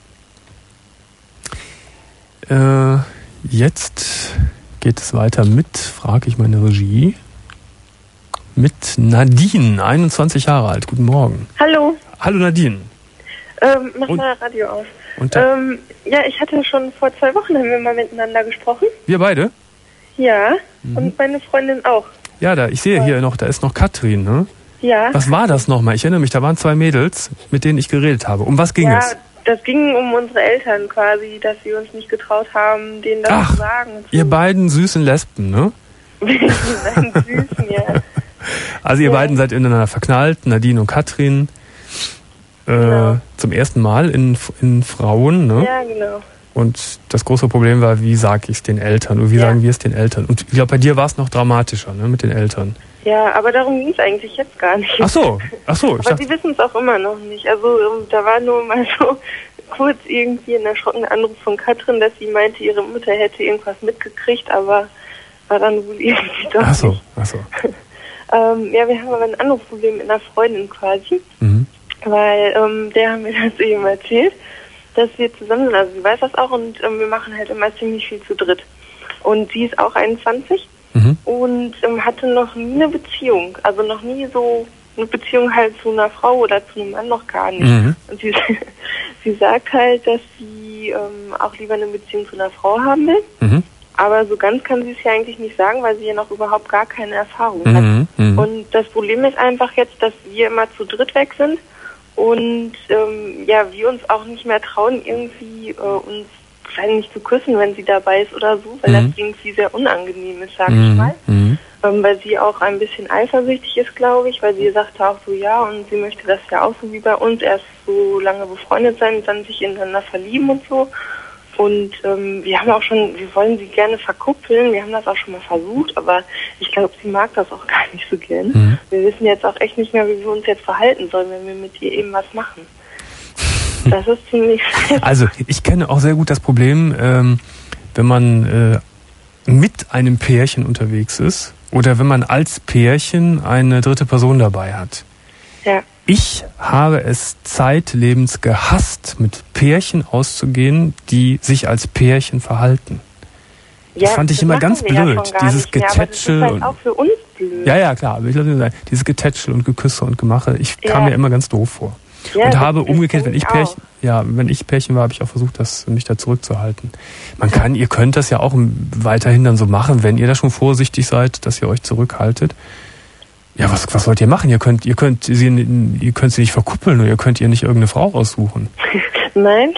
Tschüss. Äh, jetzt geht es weiter mit, frage ich meine Regie, mit Nadine, einundzwanzig Jahre alt. Guten Morgen. Hallo. Hallo Nadine. Ähm, mach und, mal Radio auf. Und ähm, ja, ich hatte schon vor zwei Wochen, haben wir mal miteinander gesprochen. Wir beide? Ja, mhm. und meine Freundin auch. Ja, da, ich sehe ja. hier noch, da ist noch Katrin, ne? Ja. Was war das nochmal? Ich erinnere mich, da waren zwei Mädels, mit denen ich geredet habe. Um was ging ja, es? Das ging um unsere Eltern quasi, dass sie uns nicht getraut haben, denen das Ach, zu sagen. So. Ihr beiden süßen Lesben, ne? Nein, süßen, ja. Also ihr ja. beiden seid ineinander verknallt, Nadine und Katrin. Äh, genau. Zum ersten Mal in, in Frauen, ne? Ja, genau. Und das große Problem war, wie sage ich es den Eltern und wie ja. sagen wir es den Eltern? Und ich glaube, bei dir war es noch dramatischer, ne, mit den Eltern. Ja, aber darum ging es eigentlich jetzt gar nicht. Ach so, ach so. Aber sie wissen es auch immer noch nicht. Also da war nur mal so kurz irgendwie ein erschrockener Anruf von Katrin, dass sie meinte, ihre Mutter hätte irgendwas mitgekriegt, aber war dann wohl irgendwie doch Ach so, nicht. ach so. ähm, ja, wir haben aber ein anderes Problem mit einer Freundin quasi, mhm. weil ähm, der haben mir das eben erzählt, dass wir zusammen sind, also sie weiß das auch und ähm, wir machen halt immer ziemlich viel zu dritt. Und sie ist auch einundzwanzig. Mhm. Und ähm, hatte noch nie eine Beziehung, also noch nie so eine Beziehung halt zu einer Frau oder zu einem Mann noch gar nicht. Mhm. Und sie, sie sagt halt, dass sie ähm, auch lieber eine Beziehung zu einer Frau haben will. Mhm. aber so ganz kann sie es ja eigentlich nicht sagen, weil sie ja noch überhaupt gar keine Erfahrung mhm, hat. Mhm. Und das Problem ist einfach jetzt, dass wir immer zu dritt weg sind und ähm, ja, wir uns auch nicht mehr trauen, irgendwie äh, uns nicht zu küssen, wenn sie dabei ist oder so, weil mhm. das irgendwie sehr unangenehm ist, sag mhm. ich mal. Mhm. Ähm, weil sie auch ein bisschen eifersüchtig ist, glaube ich, weil sie sagte auch so, ja, und sie möchte das ja auch so wie bei uns, erst so lange befreundet sein und dann sich ineinander verlieben und so. Und ähm, wir haben auch schon, wir wollen sie gerne verkuppeln, wir haben das auch schon mal versucht, aber ich glaube, sie mag das auch gar nicht so gern. Mhm. Wir wissen jetzt auch echt nicht mehr, wie wir uns jetzt verhalten sollen, wenn wir mit ihr eben was machen. Das ist ziemlich scheiße. Also, ich kenne auch sehr gut das Problem, ähm, wenn man äh, mit einem Pärchen unterwegs ist oder wenn man als Pärchen eine dritte Person dabei hat. Ja. Ich habe es zeitlebens gehasst, mit Pärchen auszugehen, die sich als Pärchen verhalten. Das ja, fand ich immer ganz blöd, ja dieses Getätschel. Das ist halt auch für uns blöd. Ja, ja, klar. Aber ich glaube, dieses Getätschel und Geküsse und Gemache, ich ja. kam mir immer ganz doof vor. Ja, und habe umgekehrt, wenn ich Pärchen, ja, wenn ich Pärchen war, habe ich auch versucht, das mich da zurückzuhalten. Man kann, ihr könnt das ja auch weiterhin dann so machen, wenn ihr da schon vorsichtig seid, dass ihr euch zurückhaltet. Ja, was, was wollt ihr machen? Ihr könnt, ihr könnt sie, ihr könnt sie nicht verkuppeln oder ihr könnt ihr nicht irgendeine Frau aussuchen. Nein.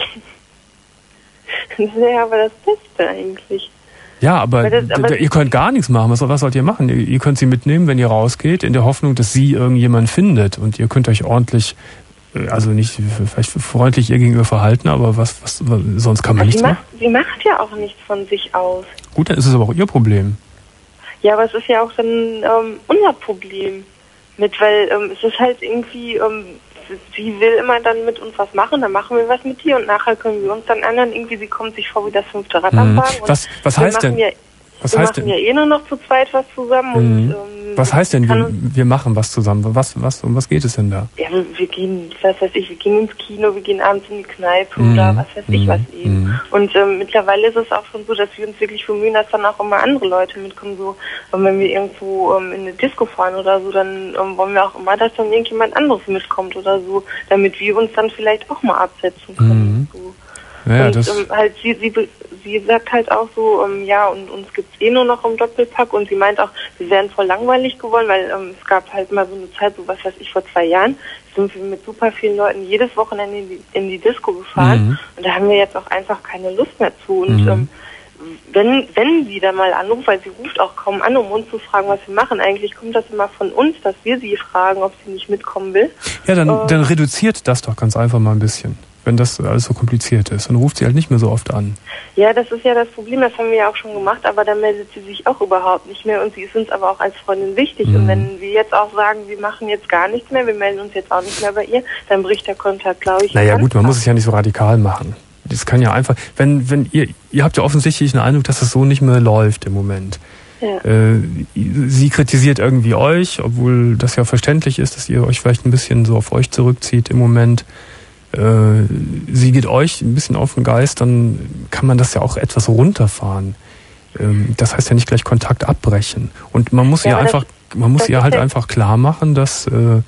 Das wäre aber das Beste eigentlich. Ja, aber, das, aber ihr könnt gar nichts machen. Was, was sollt ihr machen? Ihr, ihr könnt sie mitnehmen, wenn ihr rausgeht, in der Hoffnung, dass sie irgendjemand findet und ihr könnt euch ordentlich, also nicht vielleicht freundlich ihr gegenüber verhalten, aber was, was sonst kann man aber nichts sie machen. Macht, sie macht ja auch nichts von sich aus. Gut, dann ist es aber auch ihr Problem. Ja, aber es ist ja auch dann ähm, unser Problem mit, weil ähm, es ist halt irgendwie, ähm, sie will immer dann mit uns was machen, dann machen wir was mit ihr und nachher können wir uns dann ändern. Irgendwie, sie kommt sich vor wie das fünfte Rad am Wagen. Was, was heißt denn? Ja, was wir heißt machen denn? ja eh nur noch zu zweit was zusammen. Mhm. Und, ähm, was heißt denn, wir, wir machen was zusammen? Was, was, um was geht es denn da? Ja, wir, wir gehen, was weiß ich, wir gehen ins Kino, wir gehen abends in die Kneipe mhm. oder was weiß ich was eben. Mhm. Und ähm, mittlerweile ist es auch schon so, dass wir uns wirklich bemühen, dass dann auch immer andere Leute mitkommen. So, ähm, wenn wir irgendwo ähm, in eine Disco fahren oder so, dann ähm, wollen wir auch immer, dass dann irgendjemand anderes mitkommt oder so, damit wir uns dann vielleicht auch mal absetzen können. Mhm. So. Ja, und das ähm, halt sie, sie sie sagt halt auch so, ähm, ja, und uns gibt's eh nur noch im Doppelpack und sie meint auch, wir wären voll langweilig geworden, weil ähm, es gab halt mal so eine Zeit, so was weiß ich, vor zwei Jahren, sind wir mit super vielen Leuten jedes Wochenende in die, in die Disco gefahren mhm. und da haben wir jetzt auch einfach keine Lust mehr zu und mhm. ähm, wenn wenn sie dann mal anruft, weil sie ruft auch kaum an, um uns zu fragen, was wir machen, eigentlich kommt das immer von uns, dass wir sie fragen, ob sie nicht mitkommen will. Ja, dann, ähm, dann reduziert das doch ganz einfach mal ein bisschen. Wenn das alles so kompliziert ist, dann ruft sie halt nicht mehr so oft an. Ja, das ist ja das Problem, das haben wir ja auch schon gemacht, aber dann meldet sie sich auch überhaupt nicht mehr und sie ist uns aber auch als Freundin wichtig. Mhm. Und wenn wir jetzt auch sagen, wir machen jetzt gar nichts mehr, wir melden uns jetzt auch nicht mehr bei ihr, dann bricht der Kontakt, glaube ich. Naja gut, man muss es ja nicht so radikal machen. Das kann ja einfach, wenn, wenn ihr, ihr habt ja offensichtlich den Eindruck, dass das so nicht mehr läuft im Moment. Ja. Äh, sie kritisiert irgendwie euch, obwohl das ja verständlich ist, dass ihr euch vielleicht ein bisschen so auf euch zurückzieht im Moment. Sie geht euch ein bisschen auf den Geist, dann kann man das ja auch etwas runterfahren. Das heißt ja nicht gleich Kontakt abbrechen. Und man muss ja, ihr einfach, das, man muss ihr halt einfach klar machen, dass,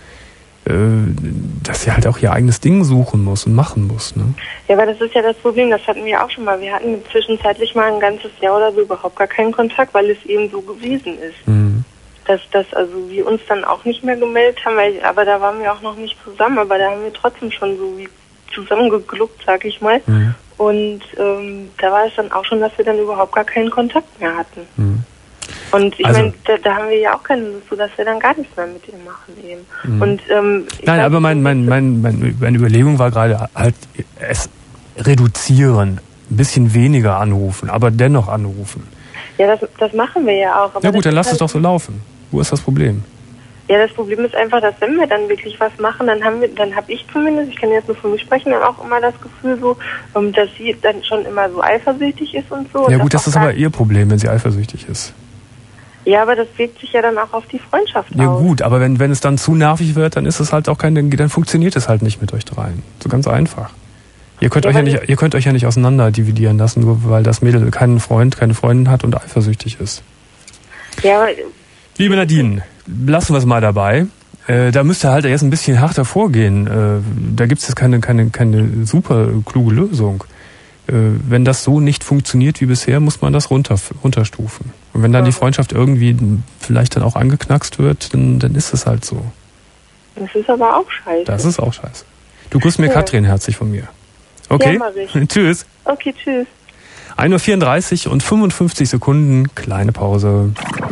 dass sie halt auch ihr eigenes Ding suchen muss und machen muss. Ne? Ja, aber das ist ja das Problem, das hatten wir auch schon mal. Wir hatten zwischenzeitlich mal ein ganzes Jahr oder so überhaupt gar keinen Kontakt, weil es eben so gewesen ist. Mhm. Dass, dass also wir uns dann auch nicht mehr gemeldet haben, weil, aber da waren wir auch noch nicht zusammen, aber da haben wir trotzdem schon so wie zusammengegluckt, sag ich mal. Mhm. Und ähm, da war es dann auch schon, dass wir dann überhaupt gar keinen Kontakt mehr hatten. Mhm. Und ich also, meine, da, da haben wir ja auch keine Lust, so dass wir dann gar nichts mehr mit ihr machen eben. Mhm. Und, ähm, Nein, aber mein, mein, mein, mein, meine Überlegung war gerade halt es reduzieren, ein bisschen weniger anrufen, aber dennoch anrufen. Ja, das, das machen wir ja auch. Aber ja gut, dann lass es doch so laufen. Wo ist das Problem? Ja, das Problem ist einfach, dass wenn wir dann wirklich was machen, dann haben wir, dann habe ich zumindest, ich kann jetzt nur für mich sprechen, dann auch immer das Gefühl so, dass sie dann schon immer so eifersüchtig ist und so. Ja und gut, das ist aber ihr Problem, wenn sie eifersüchtig ist. Ja, aber das wirkt sich ja dann auch auf die Freundschaft ja, aus. Ja gut, aber wenn wenn es dann zu nervig wird, dann ist es halt auch kein, dann funktioniert es halt nicht mit euch dreien. So ganz einfach. Ihr könnt, ja, euch ja nicht, ihr könnt euch ja nicht auseinander dividieren lassen, nur weil das Mädel keinen Freund, keine Freundin hat und eifersüchtig ist. Ja, aber... Liebe Nadine, lassen wir es mal dabei. Äh, da müsst ihr halt jetzt ein bisschen härter vorgehen. Äh, da gibt es jetzt keine, keine, keine super kluge Lösung. wenn das so nicht funktioniert wie bisher, muss man das runter, runterstufen. Und wenn dann die Freundschaft irgendwie vielleicht dann auch angeknackst wird, dann, dann ist es halt so. Das ist aber auch scheiße. Das ist auch scheiße. Du grüßt mir ja. Katrin herzlich von mir. Okay? Ja, mach ich. Tschüss. Okay, tschüss. ein Uhr vierunddreißig und fünfundfünfzig Sekunden, kleine Pause.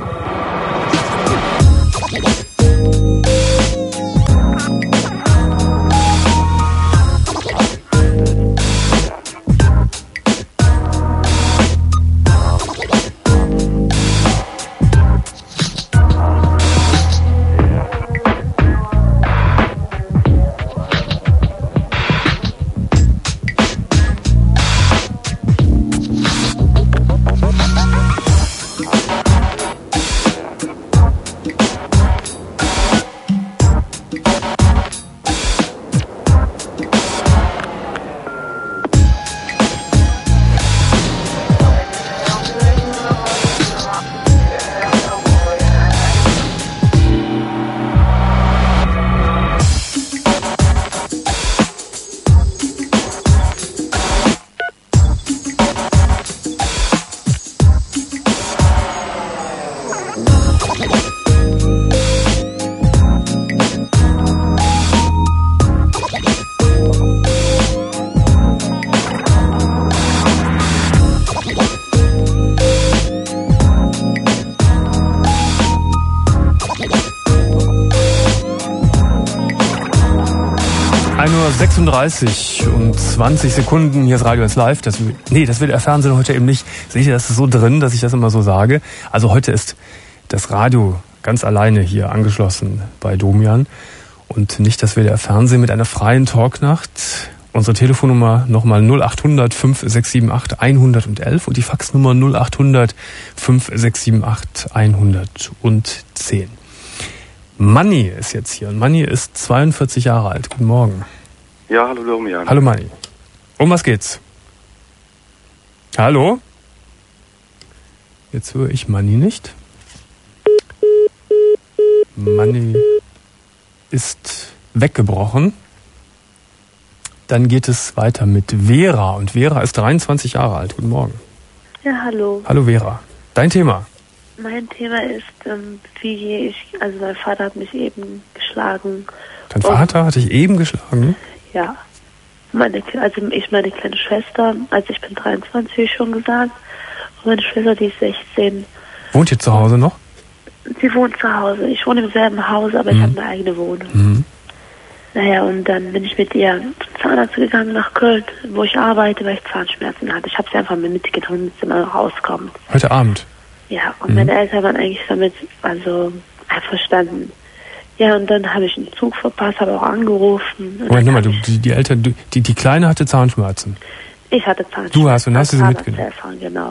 sechsunddreißig und zwanzig Sekunden, hier ist Radio eins Live. Das, nee, das wird der Fernsehen heute eben nicht. Seht ihr, das ist so drin, dass ich das immer so sage. Also heute ist das Radio ganz alleine hier angeschlossen bei Domian. Und nicht das W D R Fernsehen mit einer freien Talknacht. Unsere Telefonnummer nochmal null acht hundert fünf sechs sieben acht hundertelf und die Faxnummer null acht hundert fünf sechs sieben acht hundertzehn. Manni ist jetzt hier. Und Manni ist zweiundvierzig Jahre alt. Guten Morgen. Ja, hallo Domian. Hallo Manni. Um was geht's? Hallo? Jetzt höre ich Manni nicht. Manni ist weggebrochen. Dann geht es weiter mit Vera. Und Vera ist dreiundzwanzig Jahre alt. Guten Morgen. Ja, hallo. Hallo Vera. Dein Thema? Mein Thema ist, ähm, wie gehe ich, also mein Vater hat mich eben geschlagen. Dein Vater hat dich eben geschlagen? Ja. Meine, also ich meine kleine Schwester, also ich bin dreiundzwanzig, wie schon gesagt. Und meine Schwester, die ist sechzehn. Wohnt ihr zu Hause noch? Sie wohnt zu Hause. Ich wohne im selben Haus, aber mhm. ich habe eine eigene Wohnung. Mhm. Naja, und dann bin ich mit ihr zum Zahnarzt gegangen nach Köln, wo ich arbeite, weil ich Zahnschmerzen hatte. Ich habe sie einfach mit mitgenommen, damit sie mal rauskommt. Heute Abend? Ja, und mhm. meine Eltern waren eigentlich damit, also einverstanden. Ja, und dann habe ich einen Zug verpasst, habe auch angerufen. Moment, nochmal, die, die Eltern, die, die Kleine hatte Zahnschmerzen? Ich hatte Zahnschmerzen. Du hast und hast sie mitgenommen? Genau.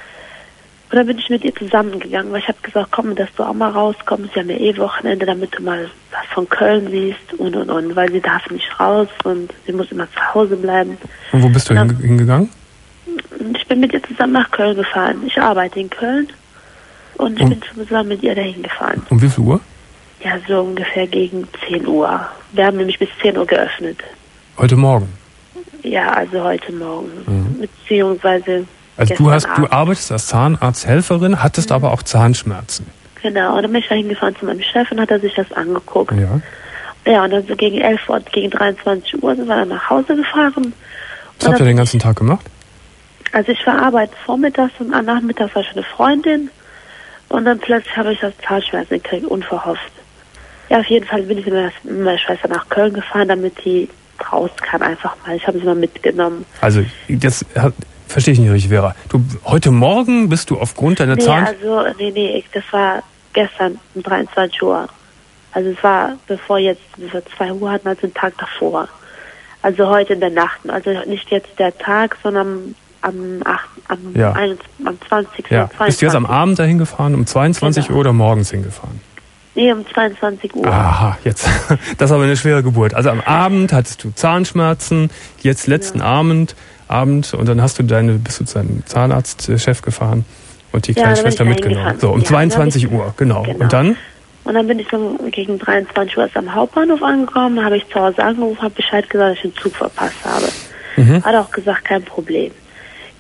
Und dann bin ich mit ihr zusammengegangen, weil ich habe gesagt, komm, dass du auch mal rauskommst, wir haben ja eh Wochenende, damit du mal was von Köln siehst und und und, weil sie darf nicht raus und sie muss immer zu Hause bleiben. Und wo bist du dann, hingegangen? Ich bin mit ihr zusammen nach Köln gefahren. Ich arbeite in Köln und ich um, bin zusammen mit ihr dahin gefahren. Um wie viel Uhr? Ja, so ungefähr gegen zehn Uhr. Wir haben nämlich bis zehn Uhr geöffnet. Heute Morgen? Ja, also heute Morgen. Mhm. Beziehungsweise Also du hast, Abend. Du arbeitest als Zahnarzthelferin, hattest mhm. aber auch Zahnschmerzen. Genau, und dann bin ich da hingefahren zu meinem Chef und hat er sich das angeguckt. Ja. Ja, und dann so gegen elf Uhr, gegen dreiundzwanzig Uhr sind wir dann nach Hause gefahren. Was habt ihr den ganzen Tag gemacht? Also ich war arbeiten vormittags und nachmittags war ich eine Freundin. Und dann plötzlich habe ich das Zahnschmerzen gekriegt, unverhofft. Ja, auf jeden Fall bin ich mit meiner Schwester nach Köln gefahren, damit die raus kann einfach mal. Ich habe sie mal mitgenommen. Also, das verstehe ich nicht richtig, Vera. Du, heute Morgen bist du aufgrund deiner nee, Zahn... also, nee, nee, das war gestern um dreiundzwanzig Uhr. Also es war, bevor jetzt, bevor zwei Uhr hatten, also den Tag davor. Also heute in der Nacht. Also nicht jetzt der Tag, sondern am, acht, am, ja. einundzwanzigsten am zwanzigsten Ja. Bist du jetzt am Abend dahin gefahren, um zweiundzwanzig genau. Uhr oder morgens hingefahren? Nee, um zweiundzwanzig Uhr. Aha, jetzt. Das ist aber eine schwere Geburt. Also am Abend hattest du Zahnschmerzen, jetzt letzten ja. Abend, Abend und dann hast du deine, bist du zu deinem Zahnarztchef gefahren und die kleine ja, Schwester mitgenommen. So, um ja, zweiundzwanzig Uhr, genau. genau. Und dann? Und dann bin ich so gegen dreiundzwanzig Uhr erst am Hauptbahnhof angekommen, da habe ich zu Hause angerufen, habe Bescheid gesagt, dass ich den Zug verpasst habe. Mhm. Hat auch gesagt, kein Problem.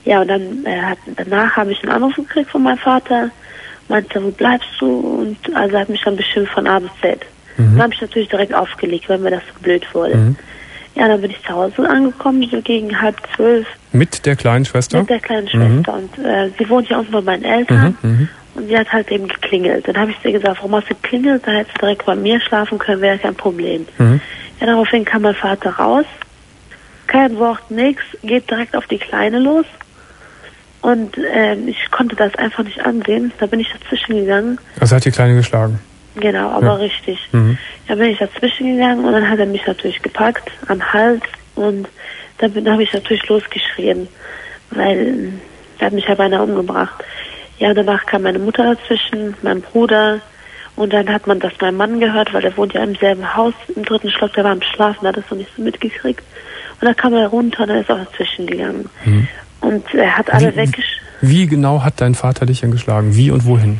Ja, und dann äh, hat, danach habe ich einen Anruf gekriegt von meinem Vater, meinte, wo bleibst du? Und also hat mich dann bestimmt von A bis Z. Mhm. Dann habe ich natürlich direkt aufgelegt, weil mir das so blöd wurde. Mhm. Ja, dann bin ich zu Hause angekommen, so gegen halb zwölf. Mit der kleinen Schwester? Mit der kleinen Schwester. Mhm. Und äh, sie wohnt ja unten bei meinen Eltern. Mhm. Und sie hat halt eben geklingelt. Dann habe ich sie gesagt, warum hast du geklingelt? Da hättest du direkt bei mir schlafen können, wäre kein Problem. Mhm. Ja, daraufhin kam mein Vater raus. Kein Wort, nix. Geht direkt auf die Kleine los. Und äh, ich konnte das einfach nicht ansehen. Da bin ich dazwischen gegangen. Also hat die Kleine geschlagen? Genau, aber ja. richtig. Mhm. Da bin ich dazwischen gegangen und dann hat er mich natürlich gepackt am Hals und dann habe ich natürlich losgeschrien, weil er hat mich ja beinahe umgebracht. Ja, danach kam meine Mutter dazwischen, mein Bruder und dann hat man das meinem Mann gehört, weil er wohnt ja im selben Haus, im dritten Stock, der war am Schlafen, hat das noch nicht so mitgekriegt. Und dann kam er runter und er ist auch dazwischen gegangen. Mhm. Und er hat alle weggesch... Wie genau hat dein Vater dich denn geschlagen? Wie und wohin?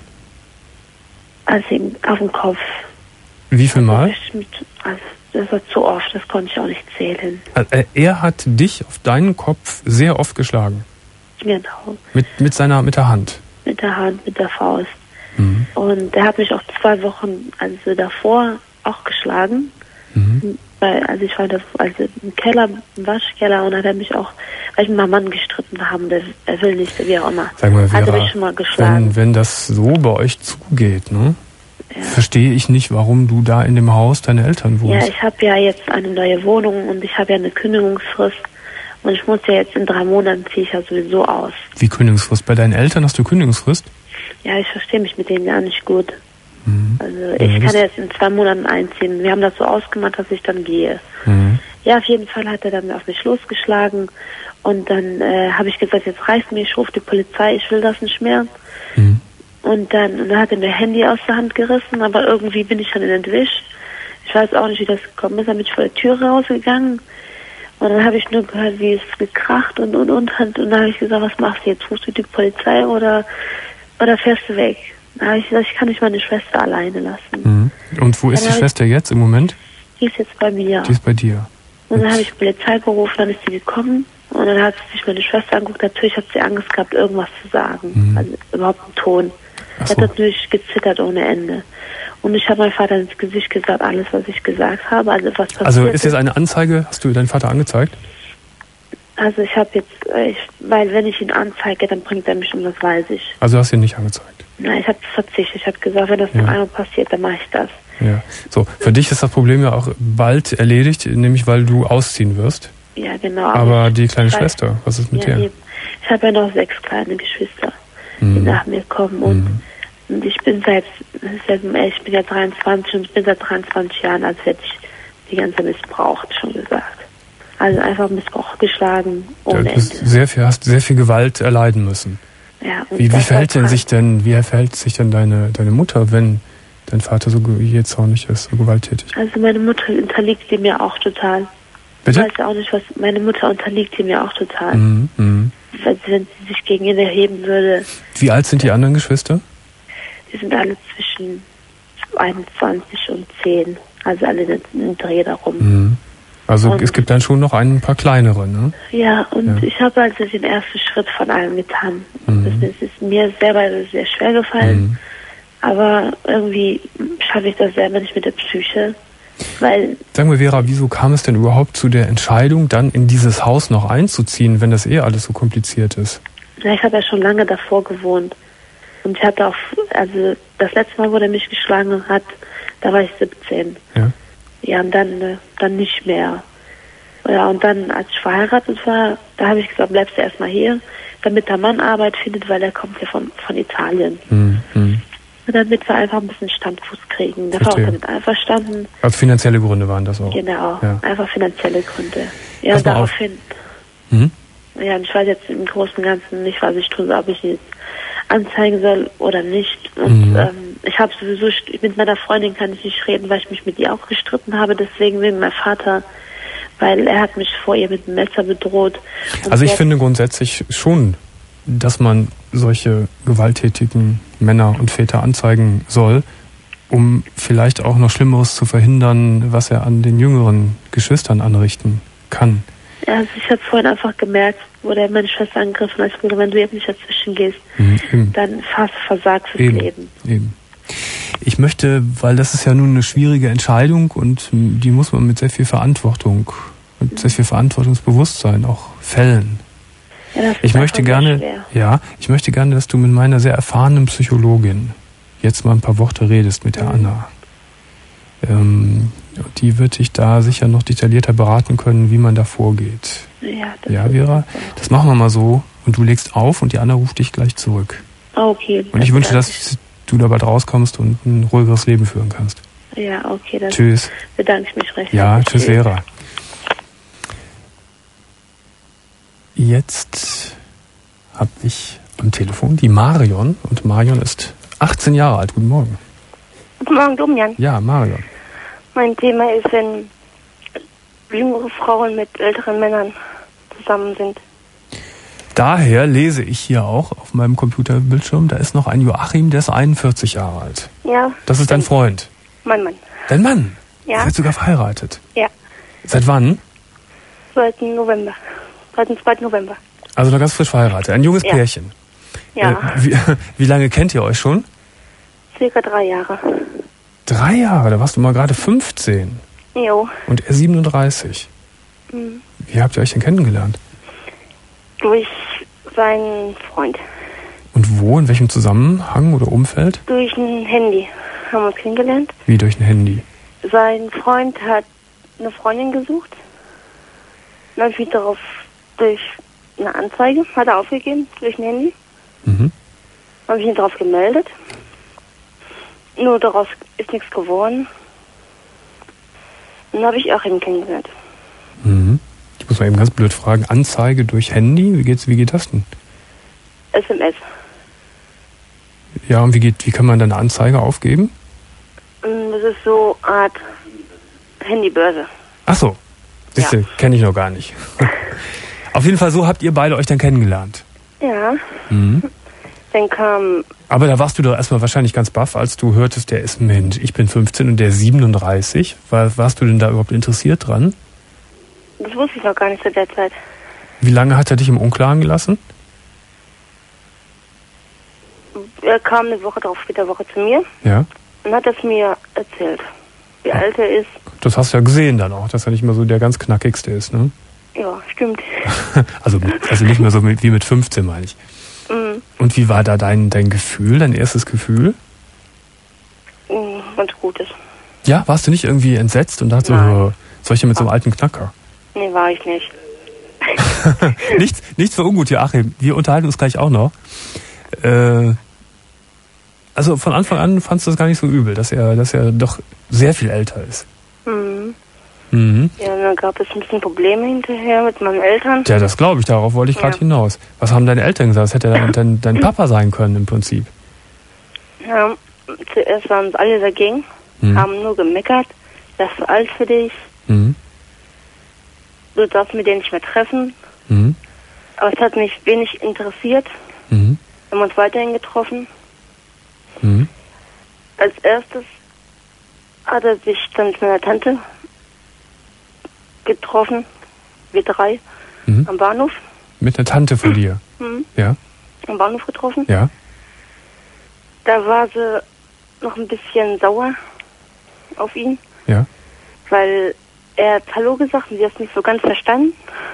Also auf den Kopf. Wie viel Mal? Mit, also das war zu oft, das konnte ich auch nicht zählen. Also er hat dich auf deinen Kopf sehr oft geschlagen? Genau. Mit, mit seiner, mit der Hand? Mit der Hand, mit der Faust. Mhm. Und er hat mich auch zwei Wochen, also davor, auch geschlagen. Mhm. Weil, also ich war da, also im Keller, im Waschkeller und hat er mich auch, weil ich mit meinem Mann gestritten habe, der, er will nicht, wie auch immer. Sag mal, Vera, hat er mich schon mal geschlagen. Wenn, wenn das so bei euch zugeht, ne? Ja. Verstehe ich nicht, warum du da in dem Haus deine Eltern wohnst. Ja, ich habe ja jetzt eine neue Wohnung und ich habe ja eine Kündigungsfrist und ich muss ja jetzt in drei Monaten ziehe ich ja sowieso aus. Wie Kündigungsfrist? Bei deinen Eltern hast du Kündigungsfrist? Ja, ich verstehe mich mit denen gar nicht gut. Mhm. Also ich ja, kann jetzt in zwei Monaten einziehen. Wir haben das so ausgemacht, dass ich dann gehe. Mhm. Ja, auf jeden Fall hat er dann auf mich losgeschlagen und dann äh, habe ich gesagt, jetzt reicht mir, ich rufe die Polizei, ich will das nicht mehr. Mhm. Und dann, und dann hat er mir Handy aus der Hand gerissen, aber irgendwie bin ich dann entwischt. Ich weiß auch nicht, wie das gekommen ist. Dann bin ich vor der Tür rausgegangen und dann habe ich nur gehört, wie es gekracht und und und hat. Und dann habe ich gesagt, was machst du jetzt? Rufst du die Polizei oder, oder fährst du weg? Dann habe ich gesagt, ich kann nicht meine Schwester alleine lassen. Mhm. Und wo ist die Schwester jetzt im Moment? Die ist jetzt bei mir. Die ist bei dir. Und dann habe ich die Polizei gerufen, dann ist sie gekommen und dann hat sie sich meine Schwester angeguckt. Natürlich hat sie Angst gehabt, irgendwas zu sagen. Mhm. Also überhaupt einen Ton. Sie hat natürlich gezittert ohne Ende. Und ich habe meinem Vater ins Gesicht gesagt, alles, was ich gesagt habe. Also was passiert Also ist jetzt eine Anzeige, hast du deinen Vater angezeigt? Also ich habe jetzt, ich, weil wenn ich ihn anzeige, dann bringt er mich um, das weiß ich. Also hast du ihn nicht angezeigt? Nein, ich habe verzichtet. Ich habe gesagt, wenn das noch ja. einmal passiert, dann mache ich das. Ja, so. Für dich ist das Problem ja auch bald erledigt, nämlich weil du ausziehen wirst. Ja, genau. Aber, aber die kleine Schwester, was ist mit ja, dir? Eben. Ich habe ja noch sechs kleine Geschwister, die mhm. nach mir kommen und, mhm. und ich bin seit, ich bin ja dreiundzwanzig und ich bin seit dreiundzwanzig Jahren, als hätte ich die ganze missbraucht, schon gesagt. Also einfach Missbrauch, geschlagen, ohne Ende. Du bist sehr viel, hast sehr viel Gewalt erleiden müssen. Ja, wie wie verhält denn sich denn, wie verhält sich denn deine, deine Mutter, wenn dein Vater so jetzt auch nicht ist, so gewalttätig? Also meine Mutter unterliegt ihm ja auch total. Bitte? Ich weiß auch nicht, was, meine Mutter unterliegt ihm ja auch total. Mhm, mh. Weil, wenn sie sich gegen ihn erheben würde. Wie alt sind die anderen Geschwister? Die sind alle zwischen einundzwanzig und zehn. Also alle in den Dreh darum. Mhm. Also und es gibt dann schon noch ein paar kleinere, ne? Ja, und ja. ich habe also den ersten Schritt von allem getan. Mhm. Das ist mir selber sehr schwer gefallen. Mhm. Aber irgendwie schaffe ich das selber nicht mit der Psyche. Weil Sag mir, Vera, wieso kam es denn überhaupt zu der Entscheidung, dann in dieses Haus noch einzuziehen, wenn das eh alles so kompliziert ist? Ja, ich habe ja schon lange davor gewohnt. Und ich hatte auch, also das letzte Mal, wo er mich geschlagen hat, da war ich siebzehn. Ja. Ja, und dann, dann nicht mehr. Ja, und dann, als ich verheiratet war, da habe ich gesagt, bleibst du erstmal hier, damit der Mann Arbeit findet, weil er kommt ja von, von Italien. Mhm. Und damit wir einfach ein bisschen Standfuß kriegen. Der war auch damit einverstanden. Also finanzielle Gründe waren das auch? Genau, ja. einfach finanzielle Gründe. Ja, Pass und daraufhin, mhm. ja, und ich weiß jetzt im Großen und Ganzen nicht, was ich tue, ob ich ihn jetzt anzeigen soll oder nicht. Und mhm. ähm, ich habe sowieso, mit meiner Freundin kann ich nicht reden, weil ich mich mit ihr auch gestritten habe, deswegen wegen meinem Vater, weil er hat mich vor ihr mit dem Messer bedroht. Also ich finde grundsätzlich schon, dass man solche gewalttätigen Männer und Väter anzeigen soll, um vielleicht auch noch Schlimmeres zu verhindern, was er an den jüngeren Geschwistern anrichten kann. Also ich habe vorhin einfach gemerkt, wo der meine Schwester angegriffen hat, Bruder, wenn du jetzt nicht dazwischen gehst, mhm, dann fast versagt fürs eben, Leben. Eben. Ich möchte, weil das ist ja nun eine schwierige Entscheidung und die muss man mit sehr viel Verantwortung, mit mhm. sehr viel Verantwortungsbewusstsein auch fällen. Ja, das ich ist möchte gerne, schwer. ja, ich möchte gerne, dass du mit meiner sehr erfahrenen Psychologin jetzt mal ein paar Worte redest mit der mhm. Anna. Ähm, die wird dich da sicher noch detaillierter beraten können, wie man da vorgeht. Ja, das ja Vera, das machen wir mal so und du legst auf und die Anna ruft dich gleich zurück. Okay. Und ich wünsche, dass du da bald rauskommst und ein ruhigeres Leben führen kannst. Ja, okay. Das tschüss. Bedanke ich mich recht. Ja, tschüss, Vera. Jetzt habe ich am Telefon die Marion und Marion ist achtzehn Jahre alt. Guten Morgen. Guten Morgen, Domian. Ja, Marion. Mein Thema ist, wenn jüngere Frauen mit älteren Männern zusammen sind. Daher lese ich hier auch auf meinem Computerbildschirm, da ist noch ein Joachim, der ist einundvierzig Jahre alt. Ja. Das ist dein Freund? Mein Mann. Dein Mann? Ja. Ihr seid sogar verheiratet? Ja. Seit wann? Seit November. Seit dem zweiten November. Also noch ganz frisch verheiratet. Ein junges ja. Pärchen. Ja. Äh, wie, wie lange kennt ihr euch schon? Circa drei Jahre. Drei Jahre? Da warst du mal gerade fünfzehn. Jo. Und er siebenunddreißig. Mhm. Wie habt ihr euch denn kennengelernt? Durch seinen Freund. Und wo? In welchem Zusammenhang oder Umfeld? Durch ein Handy haben wir uns kennengelernt. Wie durch ein Handy? Sein Freund hat eine Freundin gesucht. Dann habe ich mich darauf durch eine Anzeige, hat er aufgegeben, durch ein Handy. Mhm. Habe ich mich darauf gemeldet. Nur daraus ist nichts geworden. Dann habe ich auch ihn kennengelernt. Mhm. Ich muss mal eben ganz blöd fragen, Anzeige durch Handy, wie geht's, wie geht das denn? S M S. Ja, und wie geht, wie kann man dann eine Anzeige aufgeben? Das ist so eine Art Handybörse. Ach so, siehste, ja. Kenne ich noch gar nicht. Auf jeden Fall so habt ihr beide euch dann kennengelernt. Ja. Mhm. Dann kam... Aber da warst du doch erstmal wahrscheinlich ganz baff, als du hörtest, der ist Mensch, ich bin fünfzehn und der ist siebenunddreißig. War, warst du denn da überhaupt interessiert dran? Das wusste ich noch gar nicht zu der Zeit. Wie lange hat er dich im Unklaren gelassen? Er kam eine Woche drauf, später Woche zu mir. Ja. Und hat es mir erzählt, wie ja. alt er ist. Das hast du ja gesehen dann auch, dass er nicht mehr so der ganz knackigste ist, ne? Ja, stimmt. also, also nicht mehr so wie mit fünfzehn, meine ich. Mhm. Und wie war da dein, dein Gefühl, dein erstes Gefühl? Mhm, ganz gutes. Ja, warst du nicht irgendwie entsetzt und dachte, oh, soll ich denn mit so einem alten Knacker? Nee, war ich nicht. nichts, nichts für ungut, Joachim. Wir unterhalten uns gleich auch noch. Äh, also von Anfang an fandst du das gar nicht so übel, dass er, dass er doch sehr viel älter ist. Mhm. Mhm. Ja, dann gab es ein bisschen Probleme hinterher mit meinen Eltern. Ja, das glaube ich, darauf wollte ich gerade ja. hinaus. Was haben deine Eltern gesagt? Das hätte dein, dein, dein Papa sein können im Prinzip. Ja, zuerst waren sie alle dagegen, mhm. haben nur gemeckert, das ist alt für dich. Mhm. Du darfst mit denen nicht mehr treffen. Mhm. Aber es hat mich wenig interessiert. Mhm. Wir haben uns weiterhin getroffen. Mhm. Als erstes hat er sich dann mit meiner Tante getroffen, wir drei, mhm. am Bahnhof. Mit einer Tante von dir? Mhm. Ja. Am Bahnhof getroffen. Ja. Da war sie noch ein bisschen sauer auf ihn. Ja. Weil er hat Hallo gesagt und sie hat es nicht so ganz verstanden.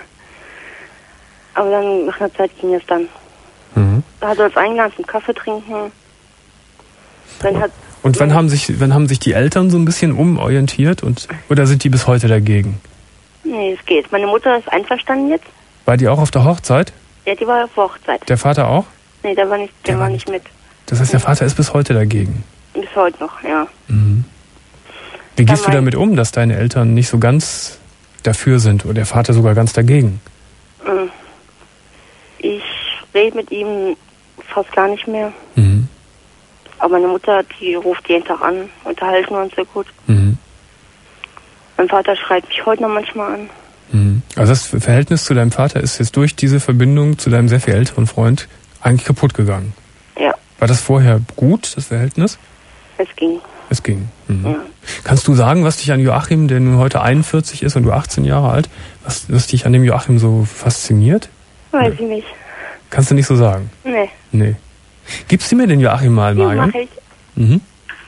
Aber dann nach einer Zeit ging es dann. Mhm. Da hat er uns eingeladen zum Kaffee trinken. Dann hat und wann haben sich, wann haben sich die Eltern so ein bisschen umorientiert und oder sind die bis heute dagegen? Nee, es geht. Meine Mutter ist einverstanden jetzt. War die auch auf der Hochzeit? Ja, die war auf der Hochzeit. Der Vater auch? Nee, der war nicht, der, der war nicht mit. Das heißt, der Vater ist bis heute dagegen? Bis heute noch, ja. Mhm. Wie gehst Dann du damit um, dass deine Eltern nicht so ganz dafür sind oder der Vater sogar ganz dagegen? Ich rede mit ihm fast gar nicht mehr. Mhm. Aber meine Mutter, die ruft jeden Tag an, unterhalten wir uns sehr gut. Mhm. Mein Vater schreibt mich heute noch manchmal an. Mhm. Also das Verhältnis zu deinem Vater ist jetzt durch diese Verbindung zu deinem sehr viel älteren Freund eigentlich kaputt gegangen? Ja. War das vorher gut, das Verhältnis? Es ging. Es ging. Mhm. Ja. Kannst du sagen, was dich an Joachim, der nun heute einundvierzig ist und du achtzehn Jahre alt, was, was dich an dem Joachim so fasziniert? Weiß ich nicht. Kannst du nicht so sagen? Nee. Nee. Gibst du mir den Joachim mal, Marion? Ja, mach ich. Mhm.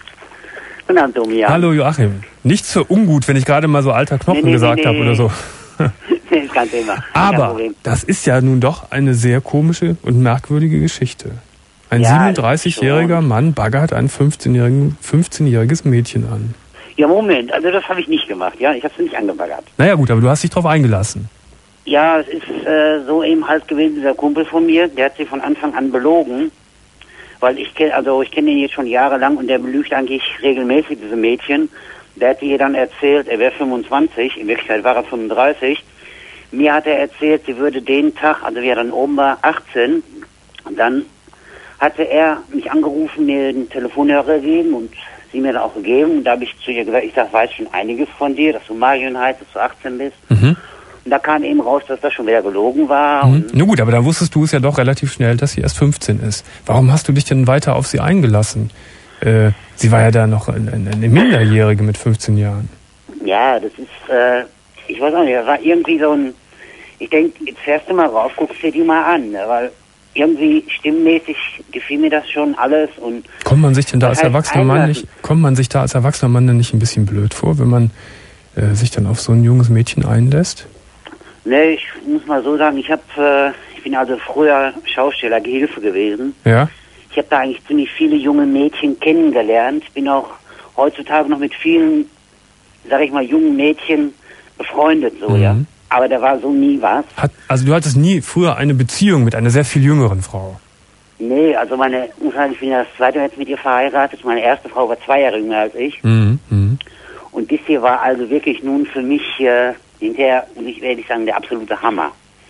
Guten Abend, Domian. Hallo Joachim. Nichts für ungut, wenn ich gerade mal so alter Knochen nee, nee, gesagt nee, habe nee. oder so. Nee, ist kein Thema. Aber das ist ja nun doch eine sehr komische und merkwürdige Geschichte. Ein ja, siebenunddreißigjähriger Mann baggert ein fünfzehnjähriges Mädchen an. Ja, Moment, also das habe ich nicht gemacht, ja, ich habe es nicht angebaggert. Naja gut, aber du hast dich drauf eingelassen. Ja, es ist äh, so eben halt gewesen, dieser Kumpel von mir, der hat sie von Anfang an belogen, weil ich kenne, also ich kenne ihn jetzt schon jahrelang und der belügt eigentlich regelmäßig diese Mädchen. Der hat ihr dann erzählt, er wäre fünfundzwanzig, in Wirklichkeit war er fünfunddreißig. Mir hat er erzählt, sie würde den Tag, also wie er dann oben war, achtzehn, und dann hatte er mich angerufen, mir den Telefonhörer gegeben und sie mir dann auch gegeben. Und da habe ich zu ihr gesagt, ich sag, weiß schon einiges von dir, dass du Marion heißt, dass du achtzehn bist. Mhm. Und da kam eben raus, dass das schon wieder gelogen war. Mhm. Na gut, aber da wusstest du es ja doch relativ schnell, dass sie erst fünfzehn ist. Warum hast du dich denn weiter auf sie eingelassen? Äh, sie war ja da noch eine, eine Minderjährige mit fünfzehn Jahren. Ja, das ist, äh, ich weiß auch nicht, das war irgendwie so ein, ich denke, jetzt fährst du mal rauf, guckst dir die mal an, ne, weil irgendwie stimmmäßig gefiel mir das schon alles. Und kommt man sich denn da als erwachsener Mann nicht, kommt man sich da als erwachsener Mann denn nicht ein bisschen blöd vor, wenn man äh, sich dann auf so ein junges Mädchen einlässt? Nee, ich muss mal so sagen, ich habe, äh, ich bin also früher Schausteller, Gehilfe gewesen. Ja. Ich habe da eigentlich ziemlich viele junge Mädchen kennengelernt. Bin auch heutzutage noch mit vielen, sag ich mal, jungen Mädchen befreundet, so, mhm. ja. Aber da war so nie was. Hat, also du hattest nie früher eine Beziehung mit einer sehr viel jüngeren Frau? Nee, also meine, muss sagen, ich bin ja das zweite Mal jetzt mit ihr verheiratet. Meine erste Frau war zwei Jahre jünger als ich. Mhm. Mhm. Und das hier war also wirklich nun für mich äh, hinterher, muss ich ehrlich sagen, der absolute Hammer.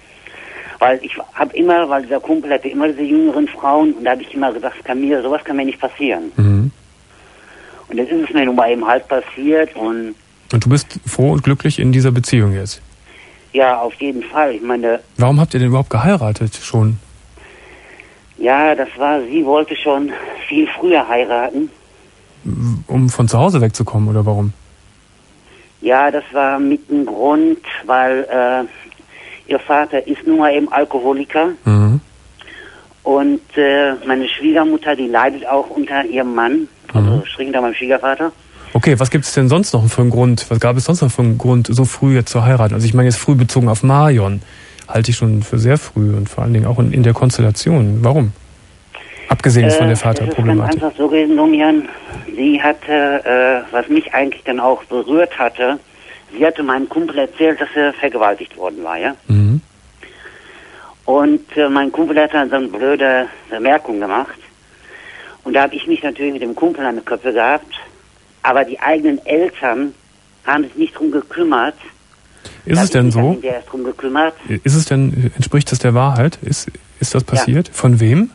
Weil ich habe immer, weil dieser Kumpel hatte immer diese jüngeren Frauen und da habe ich immer gesagt, kann mir, sowas kann mir nicht passieren. Mhm. Und jetzt ist es mir nun mal eben halt passiert und... Und du bist froh und glücklich in dieser Beziehung jetzt? Ja, auf jeden Fall. Ich meine... Warum habt ihr denn überhaupt geheiratet schon? Ja, das war, sie wollte schon viel früher heiraten. Um von zu Hause wegzukommen, oder warum? Ja, das war mit dem Grund, weil äh, ihr Vater ist nun mal eben Alkoholiker. Mhm. Und äh, meine Schwiegermutter, die leidet auch unter ihrem Mann, also mhm. strich unter meinem Schwiegervater. Okay, was gibt es denn sonst noch für einen Grund, was gab es sonst noch für einen Grund, so früh jetzt zu heiraten? Also ich meine jetzt früh bezogen auf Marion, halte ich schon für sehr früh und vor allen Dingen auch in, in der Konstellation. Warum? Abgesehen äh, von der Vaterproblematik. Das ist ganz einfach so gewesen, Domian. Sie hatte, äh, was mich eigentlich dann auch berührt hatte, sie hatte meinem Kumpel erzählt, dass er vergewaltigt worden war, ja? Mhm. Und äh, mein Kumpel hat dann so eine blöde Bemerkung gemacht. Und da habe ich mich natürlich mit dem Kumpel an die Köpfe gehabt. Aber die eigenen Eltern haben sich nicht drum gekümmert. Ist es denn so? Der ist drum gekümmert. Ist es denn, entspricht das der Wahrheit? Ist, ist das passiert? Ja. Von wem?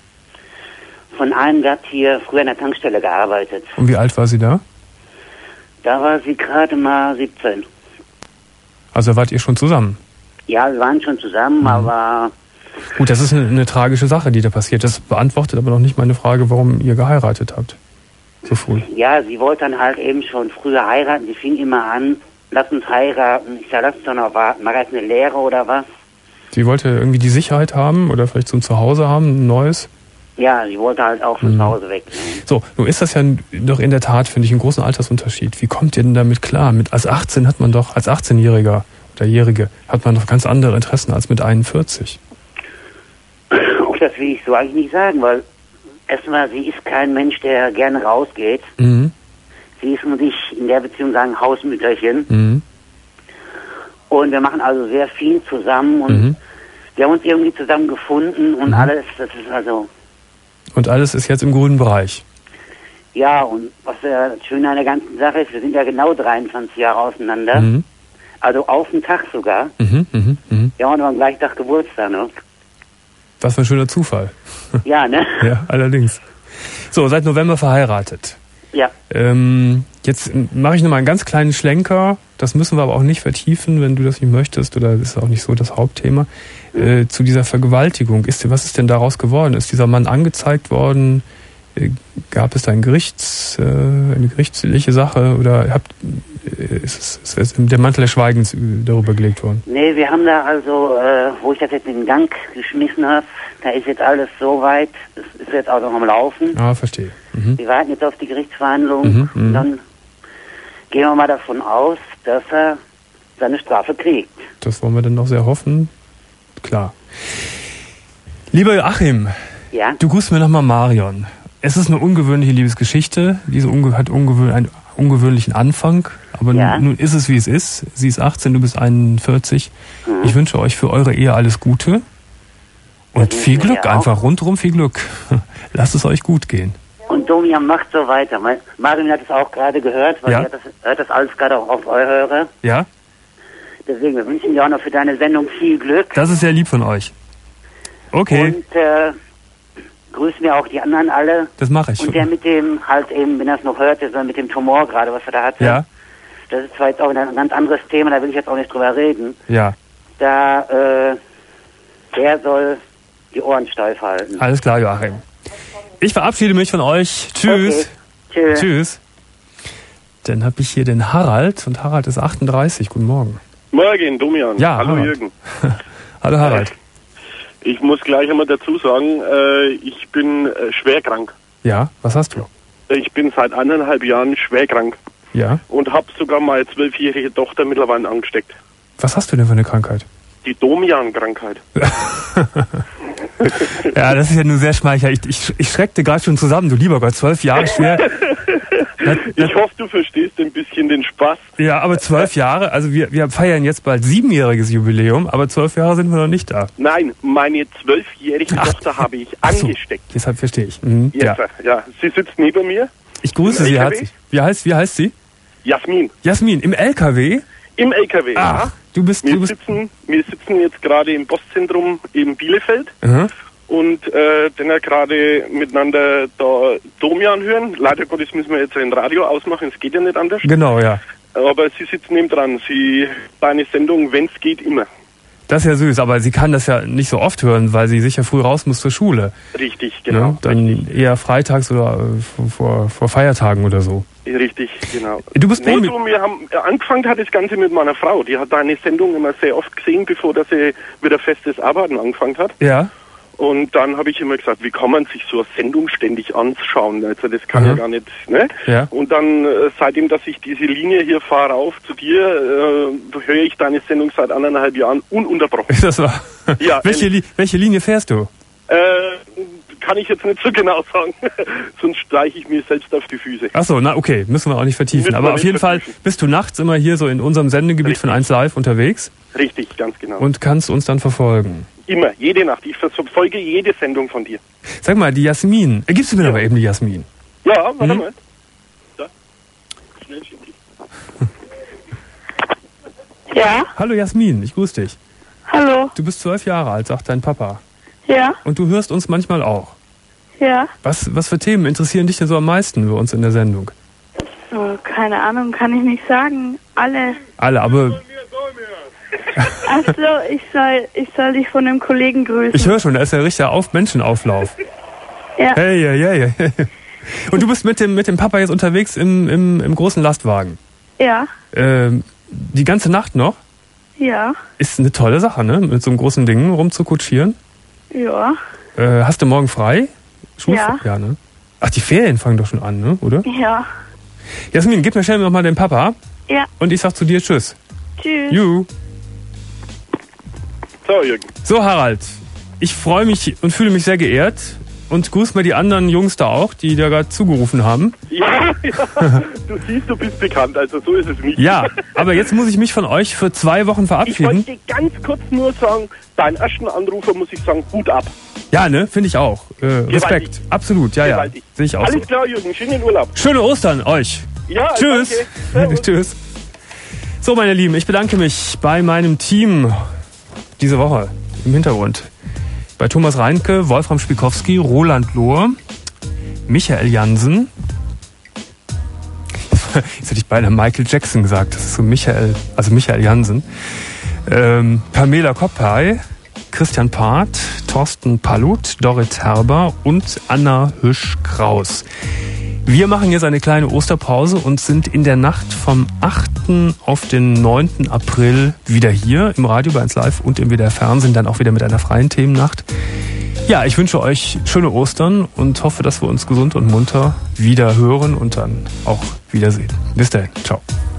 Von einem, der hat hier früher an der Tankstelle gearbeitet. Und wie alt war sie da? Da war sie gerade mal siebzehn. Also wart ihr schon zusammen? Ja, wir waren schon zusammen, mhm. aber... Gut, das ist eine, eine tragische Sache, die da passiert. Das beantwortet aber noch nicht meine Frage, warum ihr geheiratet habt. So früh. Ja, sie wollte dann halt eben schon früher heiraten. Sie fing immer an, lass uns heiraten. Ich sag, lass uns doch noch warten. Mach jetzt eine Lehre oder was? Sie wollte irgendwie die Sicherheit haben oder vielleicht so ein Zuhause haben, ein neues? Ja, sie wollte halt auch von mhm. zu Hause weg. So, nun ist das ja doch in der Tat, finde ich, einen großen Altersunterschied. Wie kommt ihr denn damit klar? Mit, als achtzehn hat man doch, als achtzehnjähriger oder Jährige, hat man doch ganz andere Interessen als mit einundvierzig. Auch das will ich so eigentlich nicht sagen, weil erstmal, sie ist kein Mensch, der gerne rausgeht. Mhm. Sie ist, muss ich in der Beziehung sagen, Hausmütterchen. Mhm. Und wir machen also sehr viel zusammen und mhm. wir haben uns irgendwie zusammen gefunden und mhm. alles, das ist also... Und alles ist jetzt im grünen Bereich? Ja, und was ja das Schöne an der ganzen Sache ist, wir sind ja genau dreiundzwanzig Jahre auseinander. Mhm. Also auf den Tag sogar. Mhm, mh, mh. Ja, und am gleichen Tag Geburtstag, ne? Was für ein schöner Zufall. Ja, ne? Ja, allerdings. So, seit November verheiratet. Ja. Ähm, jetzt mache ich nochmal einen ganz kleinen Schlenker. Das müssen wir aber auch nicht vertiefen, wenn du das nicht möchtest. Oder das ist auch nicht so das Hauptthema. Mhm. Äh, zu dieser Vergewaltigung. Ist, was ist denn daraus geworden? Ist dieser Mann angezeigt worden? Gab es da ein Gerichts, äh, eine gerichtliche Sache oder habt, ist, ist, ist der Mantel des Schweigens darüber gelegt worden? Nee, wir haben da also, äh, wo ich das jetzt in den Gang geschmissen habe, da ist jetzt alles so weit, das ist jetzt auch noch am Laufen. Ah, verstehe. Mhm. Wir warten jetzt auf die Gerichtsverhandlung mhm, und dann gehen wir mal davon aus, dass er seine Strafe kriegt. Das wollen wir dann noch sehr hoffen. Klar. Lieber Joachim, ja? Du grüßt mir nochmal Marion. Es ist eine ungewöhnliche Liebesgeschichte. Diese unge- hat ungewöhn- einen ungewöhnlichen Anfang. Aber ja. nun, nun ist es, wie es ist. Sie ist achtzehn, du bist einundvierzig. Mhm. Ich wünsche euch für eure Ehe alles Gute. Und viel Glück, einfach rundherum viel Glück. Lasst es euch gut gehen. Und Domian macht so weiter. Marion hat es auch gerade gehört, weil ja. ich das, hört das alles gerade auch auf euch höre. Ja. Deswegen, wir wünschen dir auch noch für deine Sendung viel Glück. Das ist sehr lieb von euch. Okay. Und äh, grüßen wir auch die anderen alle. Das mache ich. Und der mit dem, halt eben, wenn er es noch hört, der mit dem Tumor gerade, was er da hatte. Ja. Das ist zwar jetzt auch ein ganz anderes Thema, da will ich jetzt auch nicht drüber reden. Ja. Da, äh, der soll die Ohren steif halten. Alles klar, Joachim. Ich verabschiede mich von euch. Tschüss. Okay. Tschüss. Tschüss. Dann habe ich hier den Harald und Harald ist achtunddreißig. Guten Morgen. Morgen, Domian. Ja, hallo Harald. Jürgen. Hallo Harald. Ich muss gleich einmal dazu sagen, äh, ich bin äh, schwer krank. Ja, was hast du? Ich bin seit eineinhalb Jahren schwer krank. Ja. Und habe sogar meine zwölfjährige Tochter mittlerweile angesteckt. Was hast du denn für eine Krankheit? Die Domian-Krankheit. Ja, das ist ja nur sehr schmeichelhaft. Ich, ich, ich schreckte gerade schon zusammen, du lieber Gott, zwölf Jahre schwer. Das, das, ich hoffe, du verstehst ein bisschen den Spaß. Ja, aber zwölf Jahre, also wir, wir feiern jetzt bald siebenjähriges Jubiläum, aber zwölf Jahre sind wir noch nicht da. Nein, meine zwölfjährige Ach, Tochter habe ich ach so, angesteckt. Deshalb verstehe ich. Mhm, Jetzt, ja. ja, sie sitzt neben mir. Ich grüße sie herzlich. Wie heißt, wie heißt sie? Jasmin. Jasmin, im L K W? Im L K W, Ach, ja. du bist... Wir, Du bist sitzen, wir sitzen jetzt gerade im Postzentrum in Bielefeld. uh-huh. Und äh, dann ja gerade miteinander da Domian hören. Leider Gottes müssen wir jetzt ein Radio ausmachen, es geht ja nicht anders. Genau, ja. Aber sie sitzen neben dran. Sie, deine Sendung, wenn es geht, immer. Das ist ja süß, aber sie kann das ja nicht so oft hören, weil sie sicher früh raus muss zur Schule. Richtig, genau. Ne? Dann richtig. eher freitags oder äh, vor, vor Feiertagen oder so. Richtig, genau. Du bist nee, mit du, wir haben angefangen hat das Ganze mit meiner Frau. Die hat deine Sendung immer sehr oft gesehen, bevor dass sie wieder festes Arbeiten angefangen hat. Ja. Und dann habe ich immer gesagt, wie kann man sich so eine Sendung ständig anschauen? Also das kann mhm. ja gar nicht, ne? Ja. Und dann, äh, seitdem, dass ich diese Linie hier fahre auf zu dir, äh, höre ich deine Sendung seit anderthalb Jahren ununterbrochen. Das war. Ja, welche, Li- welche Linie fährst du? Äh, kann ich jetzt nicht so genau sagen. Sonst streiche ich mir selbst auf die Füße. Ach so, na okay, müssen wir auch nicht vertiefen. Müssen Aber auf jeden vertiefen. Fall bist du nachts immer hier so in unserem Sendegebiet Richtig. Von eins Live unterwegs. Richtig, ganz genau. Und kannst uns dann verfolgen. Immer, jede Nacht. Ich verfolge jede Sendung von dir. Sag mal, die Jasmin. Äh, gibst du mir ja. aber eben die Jasmin? Ja, warte hm? mal. Da. Schnell schicken. Ja? Hallo Jasmin, ich grüße dich. Hallo. Du bist zwölf Jahre alt, sagt dein Papa. Ja. Und du hörst uns manchmal auch. Ja. Was, was für Themen interessieren dich denn so am meisten bei uns in der Sendung? Oh, keine Ahnung, kann ich nicht sagen. Alle. Alle, aber... Achso, ich soll, ich soll dich von einem Kollegen grüßen. Ich höre schon, da ist ja richtiger Auf Menschenauflauf. Ja. Hey, hey, hey, hey. Und du bist mit dem, mit dem Papa jetzt unterwegs im, im, im großen Lastwagen? Ja. Ähm, die ganze Nacht noch? Ja. Ist eine tolle Sache, ne? Mit so einem großen Ding rumzukutschieren. Ja. Äh, hast du morgen frei? Schulfrei? Ja. ja, ne? Ach, die Ferien fangen doch schon an, ne? Oder? Ja. Jasmin, gib mir schnell nochmal den Papa. Ja. Und ich sag zu dir Tschüss. Tschüss. Juhu. So, Jürgen. So, Harald. Ich freue mich und fühle mich sehr geehrt. Und grüß mal die anderen Jungs da auch, die da gerade zugerufen haben. Ja, ja. Du siehst, du bist bekannt, also so ist es nicht. Ja, aber jetzt muss ich mich von euch für zwei Wochen verabschieden. Ich wollte dir ganz kurz nur sagen, deinen ersten Anrufer muss ich sagen, Hut ab. Ja, ne, finde ich auch. Äh, Respekt. Gewaltig. Absolut, ja, ja. Sehe ich auch Alles so. klar, Jürgen, schönen Urlaub. Schöne Ostern euch. Ja, Tschüss. Tschüss. So, meine Lieben, ich bedanke mich bei meinem Team diese Woche im Hintergrund. Bei Thomas Reinke, Wolfram Spikowski, Roland Lohr, Michael Jansen. Jetzt hätte ich beinahe Michael Jackson gesagt. Das ist so Michael, also Michael Jansen. Ähm, Pamela Koppay, Christian Part, Thorsten Palluth, Dorit Herber und Anna Hüsch-Kraus. Wir machen jetzt eine kleine Osterpause und sind in der Nacht vom achten auf den neunten April wieder hier im Radio bei eins Live und im W D R Fernsehen, dann auch wieder mit einer freien Themennacht. Ja, ich wünsche euch schöne Ostern und hoffe, dass wir uns gesund und munter wieder hören und dann auch wiedersehen. Bis dahin, ciao.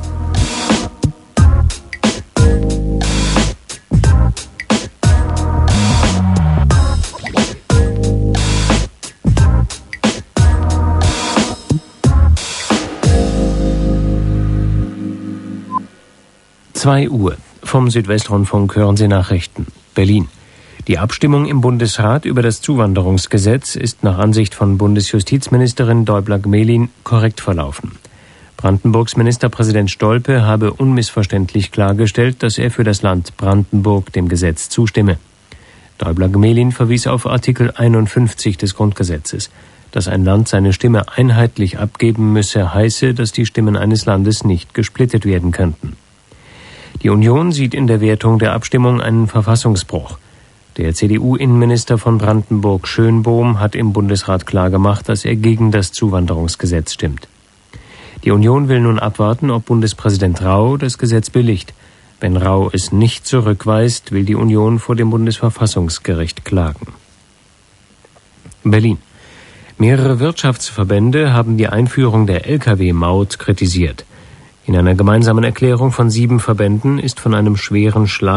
zwei Uhr. Vom Südwestrundfunk hören Sie Nachrichten. Berlin. Die Abstimmung im Bundesrat über das Zuwanderungsgesetz ist nach Ansicht von Bundesjustizministerin Däubler-Gmelin korrekt verlaufen. Brandenburgs Ministerpräsident Stolpe habe unmissverständlich klargestellt, dass er für das Land Brandenburg dem Gesetz zustimme. Däubler-Gmelin verwies auf Artikel einundfünfzig des Grundgesetzes. Dass ein Land seine Stimme einheitlich abgeben müsse, heiße, dass die Stimmen eines Landes nicht gesplittet werden könnten. Die Union sieht in der Wertung der Abstimmung einen Verfassungsbruch. Der C D U-Innenminister von Brandenburg Schönbohm hat im Bundesrat klargemacht, dass er gegen das Zuwanderungsgesetz stimmt. Die Union will nun abwarten, ob Bundespräsident Rau das Gesetz billigt. Wenn Rau es nicht zurückweist, will die Union vor dem Bundesverfassungsgericht klagen. Berlin. Mehrere Wirtschaftsverbände haben die Einführung der L K W-Maut kritisiert. In einer gemeinsamen Erklärung von sieben Verbänden ist von einem schweren Schlag